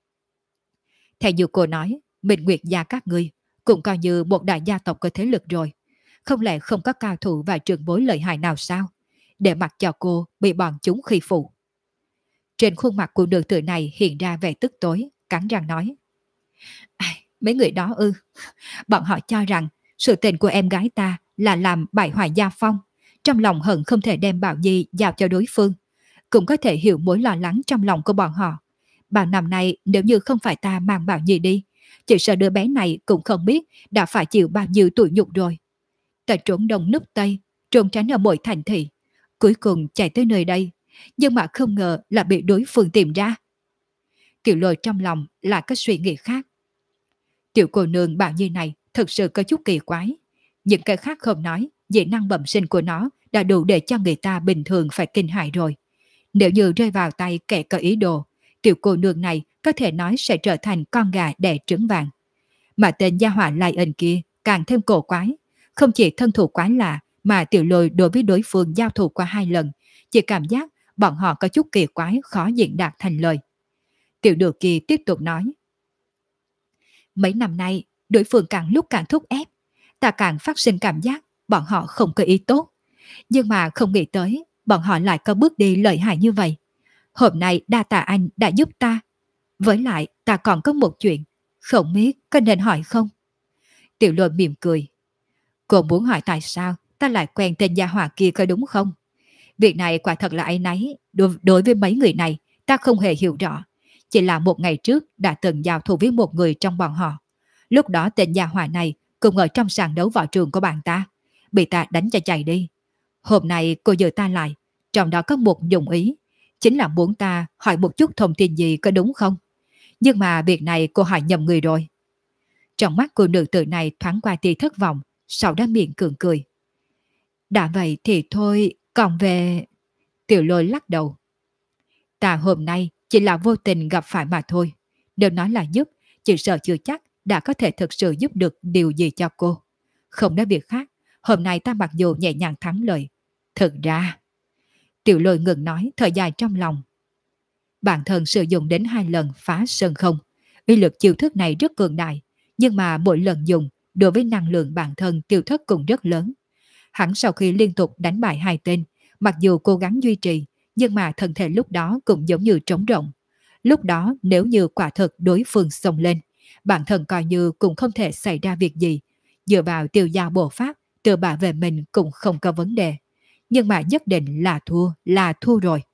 Theo như cô nói, Minh Nguyệt gia các ngươi cũng coi như một đại gia tộc có thế lực rồi. Không lẽ không có cao thủ và trưởng bối lợi hại nào sao? Để mặc cho cô bị bọn chúng khi phụ. Trên khuôn mặt của nữ tử này hiện ra vẻ tức tối, cắn răng nói. Mấy người đó ư? Bọn họ cho rằng sự tình của em gái ta là làm bại hoại gia phong. Trong lòng hận không thể đem Bảo Nhi giao cho đối phương. Cũng có thể hiểu mối lo lắng trong lòng của bọn họ. Bao năm nay nếu như không phải ta mang Bảo Nhi đi, chỉ sợ đứa bé này cũng không biết đã phải chịu bao nhiêu tủi nhục rồi. Ta trốn đông núp tây, trốn tránh ở mỗi thành thị, cuối cùng chạy tới nơi đây, nhưng mà không ngờ là bị đối phương tìm ra. Tiểu Lôi trong lòng là có suy nghĩ khác. Tiểu cô nương Bảo Nhi này thực sự có chút kỳ quái. Những cái khác không nói, dị năng bẩm sinh của nó đã đủ để cho người ta bình thường phải kinh hãi rồi. Nếu như rơi vào tay kẻ có ý đồ, tiểu cô nương này có thể nói sẽ trở thành con gà đẻ trứng vàng. Mà tên gia hỏa Lai Ân kia càng thêm cổ quái. Không chỉ thân thủ quái lạ mà Tiểu Lôi đối với đối phương giao thủ qua 2 lần, chỉ cảm giác bọn họ có chút kỳ quái khó diễn đạt thành lời. Tiểu Đường Kỳ tiếp tục nói. Mấy năm nay, đối phương càng lúc càng thúc ép. Ta càng phát sinh cảm giác bọn họ không có ý tốt. Nhưng mà không nghĩ tới, bọn họ lại có bước đi lợi hại như vậy. Hôm nay đa tạ anh đã giúp ta. Với lại ta còn có một chuyện, không biết có nên hỏi không? Tiểu Lôi mỉm cười. Cô muốn hỏi tại sao ta lại quen tên gia hỏa kia có đúng không? Việc này quả thật là áy náy. Đối với mấy người này, ta không hề hiểu rõ. Chỉ là một ngày trước đã từng giao thủ với một người trong bọn họ. Lúc đó tên gia hỏa này cùng ở trong sàn đấu võ trường của bạn ta. Bị ta đánh cho chạy đi. Hôm nay cô giữ ta lại. Trong đó có một dụng ý. Chính là muốn ta hỏi một chút thông tin gì có đúng không? Nhưng mà việc này cô hỏi nhầm người rồi. Trong mắt cô nữ tử này thoáng qua tia thất vọng. Sau đó miệng cường cười. Đã vậy thì thôi, còn về... Tiểu Lôi lắc đầu. Ta hôm nay chỉ là vô tình gặp phải mà thôi. Nếu nói là giúp, chỉ sợ chưa chắc đã có thể thực sự giúp được điều gì cho cô. Không nói việc khác, hôm nay ta mặc dù nhẹ nhàng thắng lợi. Thực ra... Tiểu Lôi ngừng nói, thở dài trong lòng. Bản thân sử dụng đến 2 lần phá sơn không. Uy lực chiêu thức này rất cường đại, nhưng mà mỗi lần dùng, đối với năng lượng bản thân tiêu thất cũng rất lớn. Hắn sau khi liên tục đánh bại 2 tên, mặc dù cố gắng duy trì, nhưng mà thân thể lúc đó cũng giống như trống rỗng. Lúc đó nếu như quả thực đối phương xông lên, bản thân coi như cũng không thể xảy ra việc gì. Dựa vào tiêu giao bộ pháp, tự bảo vệ mình cũng không có vấn đề. Nhưng mà nhất định là thua rồi.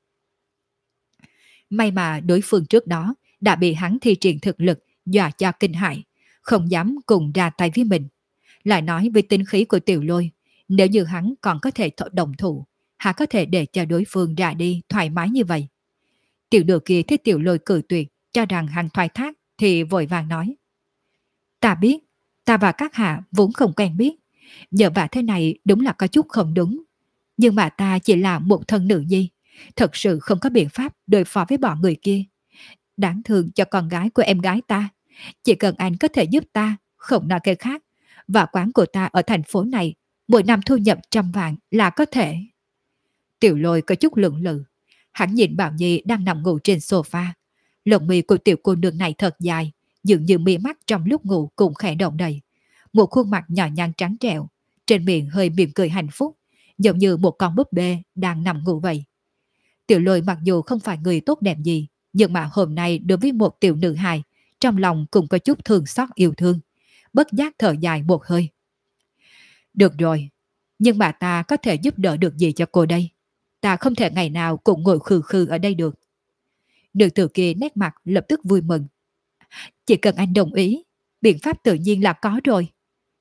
May mà đối phương trước đó đã bị hắn thi triển thực lực dọa cho kinh hãi, không dám cùng ra tay với mình. Lại nói với tinh khí của Tiểu Lôi, nếu như hắn còn có thể đồng thủ, hắn có thể để cho đối phương ra đi thoải mái như vậy. Tiểu Đồ kia thấy Tiểu Lôi cử tuyệt, cho rằng hắn thoái thác, thì vội vàng nói. Ta biết, ta và các hạ vốn không quen biết, nhờ vả thế này đúng là có chút không đúng. Nhưng mà ta chỉ là một thân nữ nhi, thật sự không có biện pháp đối phó với bọn người kia. Đáng thương cho con gái của em gái ta, chỉ cần anh có thể giúp ta, không nói cái khác, và quán của ta ở thành phố này mỗi năm thu nhập 100 vạn là có thể. Tiểu Lôi có chút lưỡng lự, hắn nhìn Bảo Nhi đang nằm ngủ trên sofa. Lông mi của tiểu cô nương này thật dài, dường như mi mắt trong lúc ngủ cũng khẽ động đầy. Một khuôn mặt nhỏ nhắn trắng trẻo, trên miệng hơi mỉm cười hạnh phúc, giống như một con búp bê đang nằm ngủ vậy. Tiểu Lôi mặc dù không phải người tốt đẹp gì, nhưng mà hôm nay đối với một tiểu nữ hài, trong lòng cũng có chút thương xót yêu thương. Bất giác thở dài một hơi. Được rồi, nhưng mà ta có thể giúp đỡ được gì cho cô đây? Ta không thể ngày nào cũng ngồi khư khư ở đây được. Nữ tử kia nét mặt lập tức vui mừng. Chỉ cần anh đồng ý, biện pháp tự nhiên là có rồi.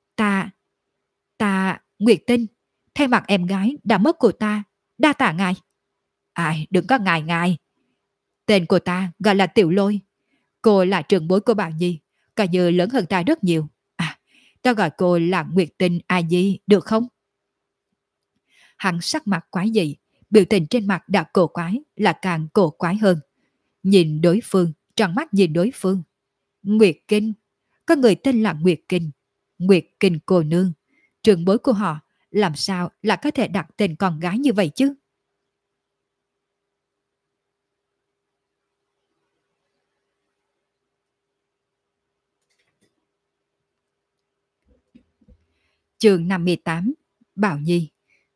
Ta, Nguyệt Tinh, thay mặt em gái đã mất của ta, đa tạ ngài. Ai, đừng có ngài. Tên của ta gọi là Tiểu Lôi. Cô là trưởng bối của Bảo Nhi, coi như lớn hơn ta rất nhiều. À, ta gọi cô là Nguyệt Tinh A Di, được không? Hắn sắc mặt quái dị, biểu tình trên mặt đã cổ quái là càng cổ quái hơn. Nhìn đối phương, tròn mắt nhìn đối phương. Nguyệt Kinh, có người tên là Nguyệt Kinh. Nguyệt Kinh cô nương, trưởng bối của họ, làm sao là có thể đặt tên con gái như vậy chứ? Chương 58, Bảo Nhi.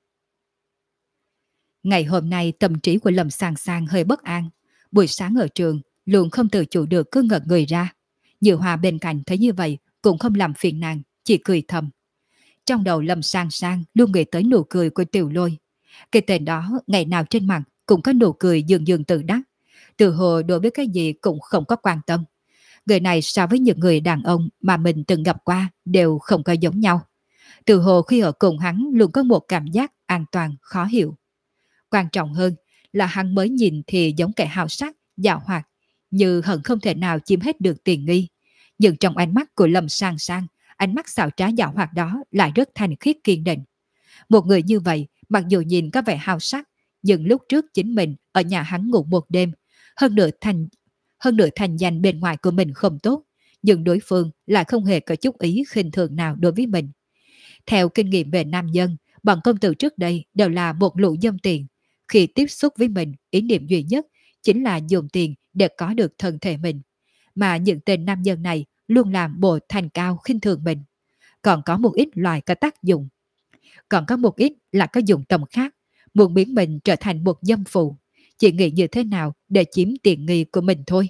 Ngày hôm nay tâm trí của Lâm Sang Sang hơi bất an. Buổi sáng ở trường, luôn không tự chủ được cứ ngẩn người ra. Như Hòa bên cạnh thấy như vậy cũng không làm phiền nàng, chỉ cười thầm. Trong đầu Lâm Sang Sang luôn nghĩ tới nụ cười của Tiểu Lôi. Cái tên đó ngày nào trên mặt cũng có nụ cười dường dường tự đắc. Từ hồ đối với cái gì cũng không có quan tâm. Người này so với những người đàn ông mà mình từng gặp qua đều không có giống nhau. Từ hồ khi ở cùng hắn luôn có một cảm giác an toàn, khó hiểu. Quan trọng hơn là hắn mới nhìn thì giống kẻ hào sắc, dạo hoạt, như hận không thể nào chiếm hết được tiền nghi. Nhưng trong ánh mắt của Lâm Sang Sang, ánh mắt xảo trá dạo hoạt đó lại rất thanh khiết kiên định. Một người như vậy, mặc dù nhìn có vẻ hào sắc, nhưng lúc trước chính mình ở nhà hắn ngủ một đêm, hơn nữa thành danh bên ngoài của mình không tốt, nhưng đối phương lại không hề có chút ý khinh thường nào đối với mình. Theo kinh nghiệm về nam nhân, bọn công tử trước đây đều là một lũ dâm tiền. Khi tiếp xúc với mình, ý niệm duy nhất chính là dùng tiền để có được thân thể mình. Mà những tên nam nhân này luôn làm bộ thành cao khinh thường mình. Còn có một ít loài có tác dụng. Còn có một ít là có dụng tâm khác, muốn biến mình trở thành một dâm phụ, chỉ nghĩ như thế nào để chiếm tiện nghi của mình thôi.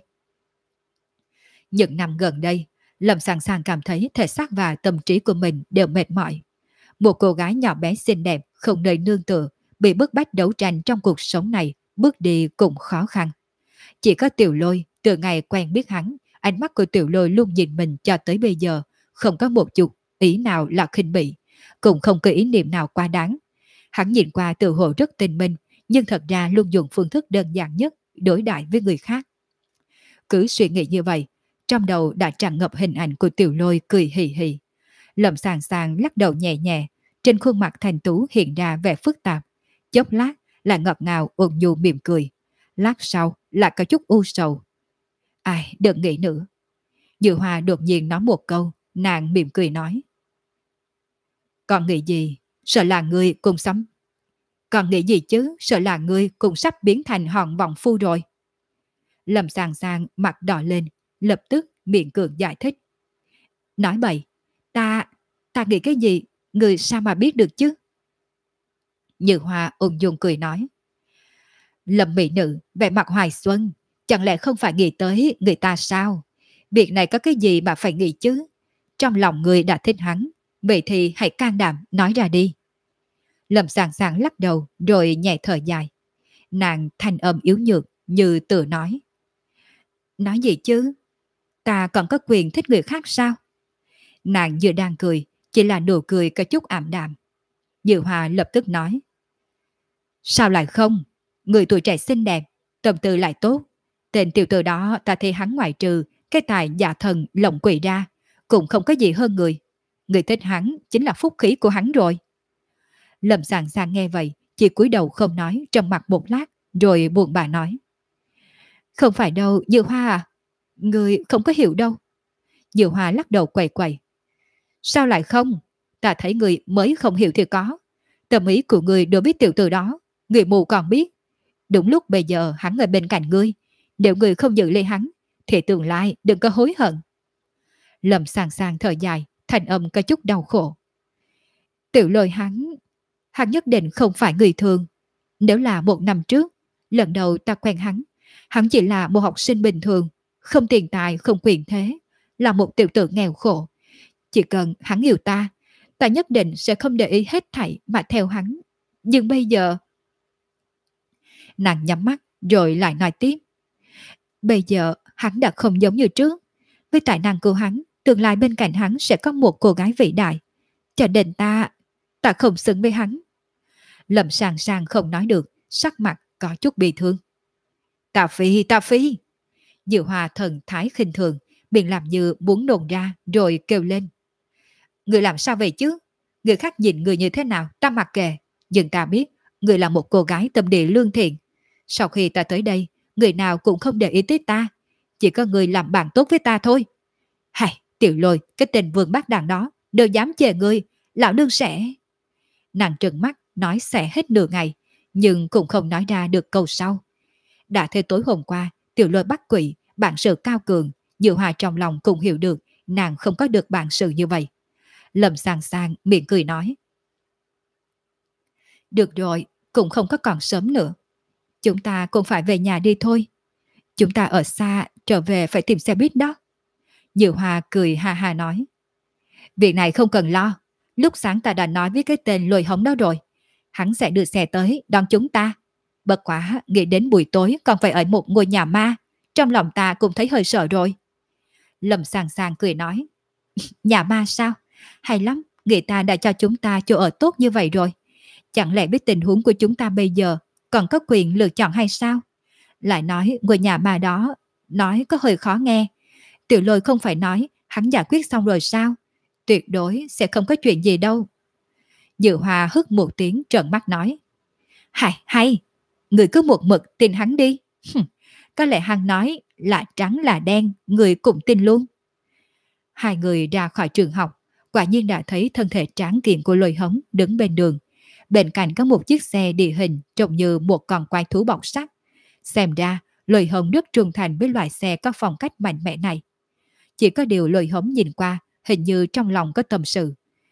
Những năm gần đây, Lâm Sàng Sàng cảm thấy thể xác và tâm trí của mình đều mệt mỏi. Một cô gái nhỏ bé xinh đẹp, không nơi nương tựa, bị bức bách đấu tranh trong cuộc sống này, bước đi cũng khó khăn. Chỉ có Tiểu Lôi, từ ngày quen biết hắn, ánh mắt của Tiểu Lôi luôn nhìn mình cho tới bây giờ, không có một chút ý nào là khinh bỉ, cũng không có ý niệm nào quá đáng. Hắn nhìn qua tự hồ rất tinh minh, nhưng thật ra luôn dùng phương thức đơn giản nhất đối đãi với người khác. Cứ suy nghĩ như vậy, trong đầu đã tràn ngập hình ảnh của Tiểu Lôi cười hì hì. Lâm Sàng Sàng lắc đầu nhẹ nhẹ, trên khuôn mặt thành tú hiện ra vẻ phức tạp. Chốc lát là ngọt ngào ôn nhu mỉm cười, lát sau là có chút u sầu. Ai, đừng nghĩ nữa. Dự Hòa đột nhiên nói một câu, nàng mỉm cười nói. Còn nghĩ gì, sợ là người cùng sắm. Còn nghĩ gì chứ, sợ là ngươi cũng sắp biến thành hòn vọng phu rồi. Lâm Sàng Sàng mặt đỏ lên, lập tức miệng cường giải thích. Nói bậy, ta nghĩ cái gì, người sao mà biết được chứ? Như Hoa ung dung cười nói. Lâm mỹ nữ, vẻ mặt hoài xuân, chẳng lẽ không phải nghĩ tới người ta sao? Việc này có cái gì mà phải nghĩ chứ? Trong lòng người đã thích hắn, vậy thì hãy can đảm nói ra đi. Lâm Sàng Sàng lắc đầu rồi nhẹ thở dài. Nàng thanh âm yếu nhược như tự nói. Nói gì chứ? Ta còn có quyền thích người khác sao? Nàng vừa đang cười, chỉ là nụ cười có chút ảm đạm. Dự Hòa lập tức nói. Sao lại không? Người tuổi trẻ xinh đẹp, tâm tư lại tốt. Tên tiểu tử đó ta thấy hắn ngoại trừ cái tài giả thần lộng quỷ ra, cũng không có gì hơn người. Người thích hắn chính là phúc khí của hắn rồi. Lâm Sàng Sàng nghe vậy, chỉ cúi đầu không nói, trầm mặt một lát, rồi buồn bã nói. Không phải đâu, Dự Hoa à? Người không có hiểu đâu. Dự Hoa lắc đầu quẩy quẩy. Sao lại không? Ta thấy người mới không hiểu thì có. Tâm ý của người đối biết tiểu tử đó, người mù còn biết. Đúng lúc bây giờ hắn ở bên cạnh ngươi, nếu người không giữ lấy hắn, thì tương lai đừng có hối hận. Lâm Sàng Sàng thở dài, thành âm có chút đau khổ. Tiểu Lôi hắn nhất định không phải người thường. Nếu là một năm trước, lần đầu ta quen hắn chỉ là một học sinh bình thường, không tiền tài, không quyền thế, là một tiểu tử nghèo khổ. Chỉ cần hắn yêu ta, ta nhất định sẽ không để ý hết thảy mà theo hắn. Nhưng bây giờ... Nàng nhắm mắt rồi lại nói tiếp. Bây giờ hắn đã không giống như trước. Với tài năng của hắn, tương lai bên cạnh hắn sẽ có một cô gái vĩ đại. Cho nên ta không xứng với hắn. Lâm Sàng Sàng không nói được, sắc mặt có chút bị thương. Ta phi. Dự Hòa thần thái khinh thường, miệng làm như muốn nôn ra rồi kêu lên. Người làm sao vậy chứ? Người khác nhìn người như thế nào ta mặc kệ. Nhưng ta biết người là một cô gái tâm địa lương thiện. Sau khi ta tới đây, người nào cũng không để ý tới ta. Chỉ có người làm bạn tốt với ta thôi. Hài, Tiểu Lôi, cái tên vương bác đàn đó, đều dám chê ngươi, lão nương sẽ... Nàng trừng mắt, nói sẽ hết nửa ngày, nhưng cũng không nói ra được câu sau. Đã thế tối hôm qua, Tiểu Lôi bắt quỷ, bản sự cao cường, Dự Hòa trong lòng cũng hiểu được nàng không có được bản sự như vậy. Lâm Sàng Sàng miệng cười nói. Được rồi, cũng không có còn sớm nữa. Chúng ta cũng phải về nhà đi thôi. Chúng ta ở xa, trở về phải tìm xe buýt đó. Dự Hòa cười ha ha nói. Việc này không cần lo. Lúc sáng ta đã nói với cái tên lôi hống đó rồi. Hắn sẽ đưa xe tới đón chúng ta. Bất quá nghĩ đến buổi tối còn phải ở một ngôi nhà ma. Trong lòng ta cũng thấy hơi sợ rồi. Lâm Sàng Sàng cười nói. Nhà ma sao? Hay lắm, người ta đã cho chúng ta chỗ ở tốt như vậy rồi. Chẳng lẽ biết tình huống của chúng ta bây giờ còn có quyền lựa chọn hay sao? Lại nói ngôi nhà ma đó, nói có hơi khó nghe. Tiểu Lôi không phải nói hắn giải quyết xong rồi sao? Tuyệt đối sẽ không có chuyện gì đâu. Dự Hòa hức một tiếng trợn mắt nói. Hay, người cứ một mực tin hắn đi. Có lẽ hắn nói là trắng là đen, người cũng tin luôn. Hai người ra khỏi trường học, quả nhiên đã thấy thân thể tráng kiện của Lôi Hống đứng bên đường. Bên cạnh có một chiếc xe địa hình trông như một con quái thú bọc sắt. Xem ra, Lôi Hống rất trung thành với loại xe có phong cách mạnh mẽ này. Chỉ có điều Lôi Hống nhìn qua, hình như trong lòng có tâm sự.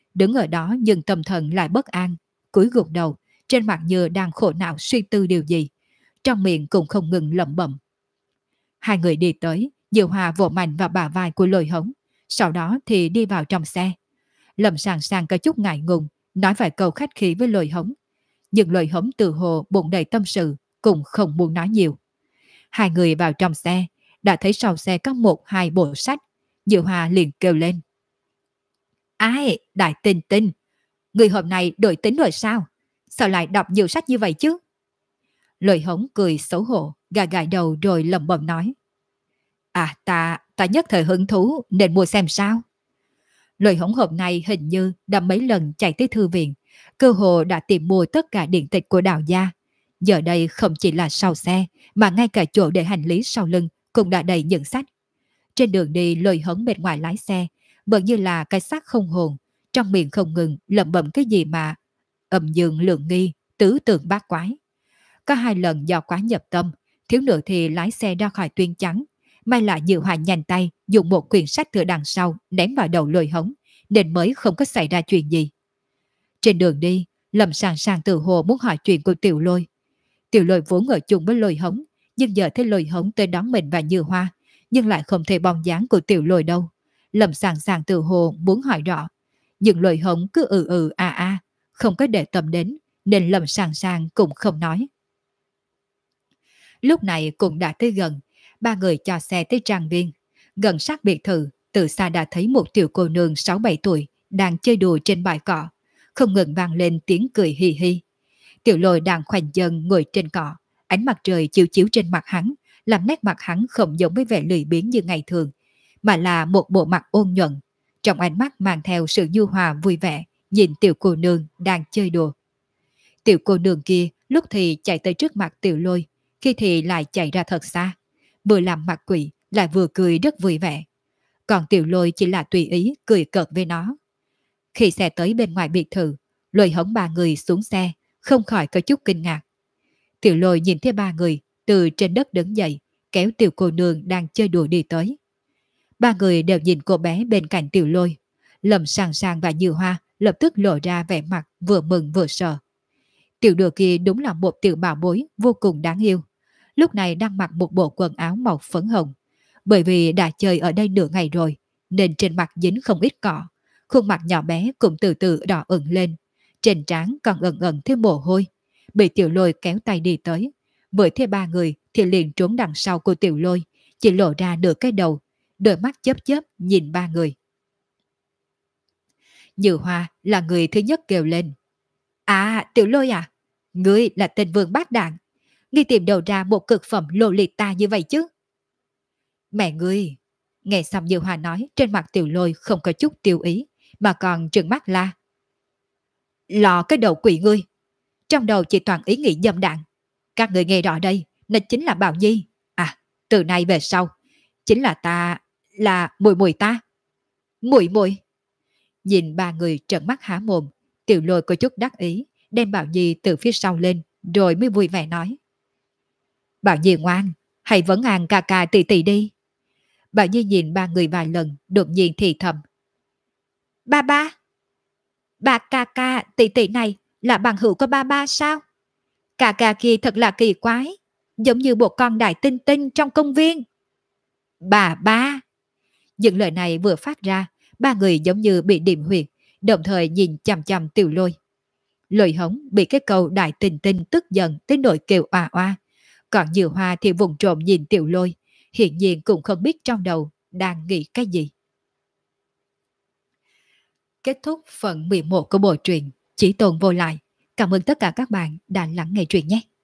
đứng ở đó nhưng tâm thần lại bất an, cúi gục đầu, trên mặt như đang khổ não suy tư điều gì, trong miệng cũng không ngừng lẩm bẩm. Hai người đi tới, Diệu Hòa vỗ mạnh vào bả vai của Lôi Hống, sau đó thì đi vào trong xe. Lâm Sàng Sàng có chút ngại ngùng, nói vài câu khách khí với Lôi Hống, nhưng Lôi Hống từ hồ bụng đầy tâm sự, cũng không muốn nói nhiều. Hai người vào trong xe, đã thấy sau xe có một hai bộ sách. Diệu Hòa liền kêu lên. Ai, Đại Tinh Tinh, người hôm nay đổi tính rồi sao? Sao lại đọc nhiều sách như vậy chứ? Lôi Hống cười xấu hổ, gà gãi đầu rồi lẩm bẩm nói. À ta nhất thời hứng thú nên mua xem sao. Lôi Hống hôm nay hình như đã mấy lần chạy tới thư viện, cơ hồ đã tìm mua tất cả điện tịch của Đào gia. Giờ đây không chỉ là sau xe, mà ngay cả chỗ để hành lý sau lưng cũng đã đầy những sách. Trên đường đi Lôi Hống bên ngoài lái xe, vẫn như là cái xác không hồn, trong miệng không ngừng lẩm bẩm cái gì mà âm dương lượng nghi, tứ tượng bát quái. Có hai lần do quá nhập tâm, thiếu nữa thì lái xe ra khỏi tuyên trắng. May là Diệu Hòa nhanh tay dùng một quyển sách từ đằng sau ném vào đầu Lôi Hống, nên mới không có xảy ra chuyện gì. Trên đường đi, Lâm Sàng Sàng tự hồ muốn hỏi chuyện của Tiểu Lôi. Tiểu Lôi vốn ở chung với Lôi Hống, nhưng giờ thấy Lôi Hống tới đón mình và Như Hoa, nhưng lại không thấy bóng dáng của Tiểu Lôi đâu. Lâm Sàng Sàng tự hồ muốn hỏi rõ, nhưng Lôi Hống cứ không có để tâm đến, nên Lâm Sàng Sàng cũng không nói. Lúc này cũng đã tới gần, ba người cho xe tới trang viên. Gần sát biệt thự, từ xa đã thấy một tiểu cô nương 6-7 tuổi đang chơi đùa trên bãi cỏ, không ngừng vang lên tiếng cười hì hì. Tiểu Lôi đang khoanh chân ngồi trên cỏ, ánh mặt trời chiếu chiếu trên mặt hắn, làm nét mặt hắn không giống với vẻ lười biếng như ngày thường, mà là một bộ mặt ôn nhuận. Trong ánh mắt mang theo sự nhu hòa vui vẻ, nhìn tiểu cô nương đang chơi đùa. Tiểu cô nương kia lúc thì chạy tới trước mặt Tiểu Lôi, khi thì lại chạy ra thật xa, vừa làm mặt quỷ lại vừa cười rất vui vẻ. Còn Tiểu Lôi chỉ là tùy ý cười cợt với nó. Khi xe tới bên ngoài biệt thự, Lôi Hống ba người xuống xe, không khỏi có chút kinh ngạc. Tiểu Lôi nhìn thấy ba người từ trên đất đứng dậy, kéo tiểu cô nương đang chơi đùa đi tới. Ba người đều nhìn cô bé bên cạnh Tiểu Lôi. Lâm Sàng Sàng và Như Hoa lập tức lộ ra vẻ mặt vừa mừng vừa sợ. Tiểu đùa kia đúng là một tiểu bảo bối vô cùng đáng yêu. Lúc này đang mặc một bộ quần áo màu phấn hồng. Bởi vì đã chơi ở đây nửa ngày rồi, nên trên mặt dính không ít cỏ. Khuôn mặt nhỏ bé cũng từ từ đỏ ửng lên. Trên trán còn ẩn ẩn thêm mồ hôi. Bị Tiểu Lôi kéo tay đi tới. Với thêm ba người thì liền trốn đằng sau của Tiểu Lôi, chỉ lộ ra nửa cái đầu, đôi mắt chớp chớp nhìn ba người. Như Hoa là người thứ nhất kêu lên. À, Tiểu Lôi à, ngươi là tên vương bát đạn. Ngươi tìm đầu ra một cực phẩm lô lì ta như vậy chứ? Mẹ ngươi! Nghe xong Như Hoa nói, trên mặt Tiểu Lôi không có chút tiêu ý, mà còn trừng mắt la. Lò cái đầu quỷ ngươi! Trong đầu chỉ toàn ý nghĩ dâm đạn. Các người nghe rõ đây, nó chính là Bảo Nhi. À, từ nay về sau, chính là ta, là mùi mùi ta. Mùi mùi! Nhìn ba người trợn mắt há mồm, Tiểu Lôi có chút đắc ý, đem Bảo Nhi từ phía sau lên, rồi mới vui vẻ nói. Bảo Nhi ngoan, hãy vấn an ca ca tỷ tỷ đi. Bảo Nhi nhìn ba người vài lần, đột nhiên thì thầm. Ba ba? Ba ca ca tỷ tỷ này là bằng hữu của ba ba sao? Ca ca kia thật là kỳ quái, giống như một con đại tinh tinh trong công viên. Bà ba! Những lời này vừa phát ra, ba người giống như bị điểm huyệt, đồng thời nhìn chằm chằm Tiểu Lôi. Lôi Hống bị cái câu đại tinh tinh tức giận tới nỗi kêu oa oa. Còn Như Hoa thì vùng trộm nhìn Tiểu Lôi, hiện nhiên cũng không biết trong đầu đang nghĩ cái gì. Kết thúc phần 11 của bộ truyện Chỉ Tồn Vô Lại. Cảm ơn tất cả các bạn đã lắng nghe truyện nhé.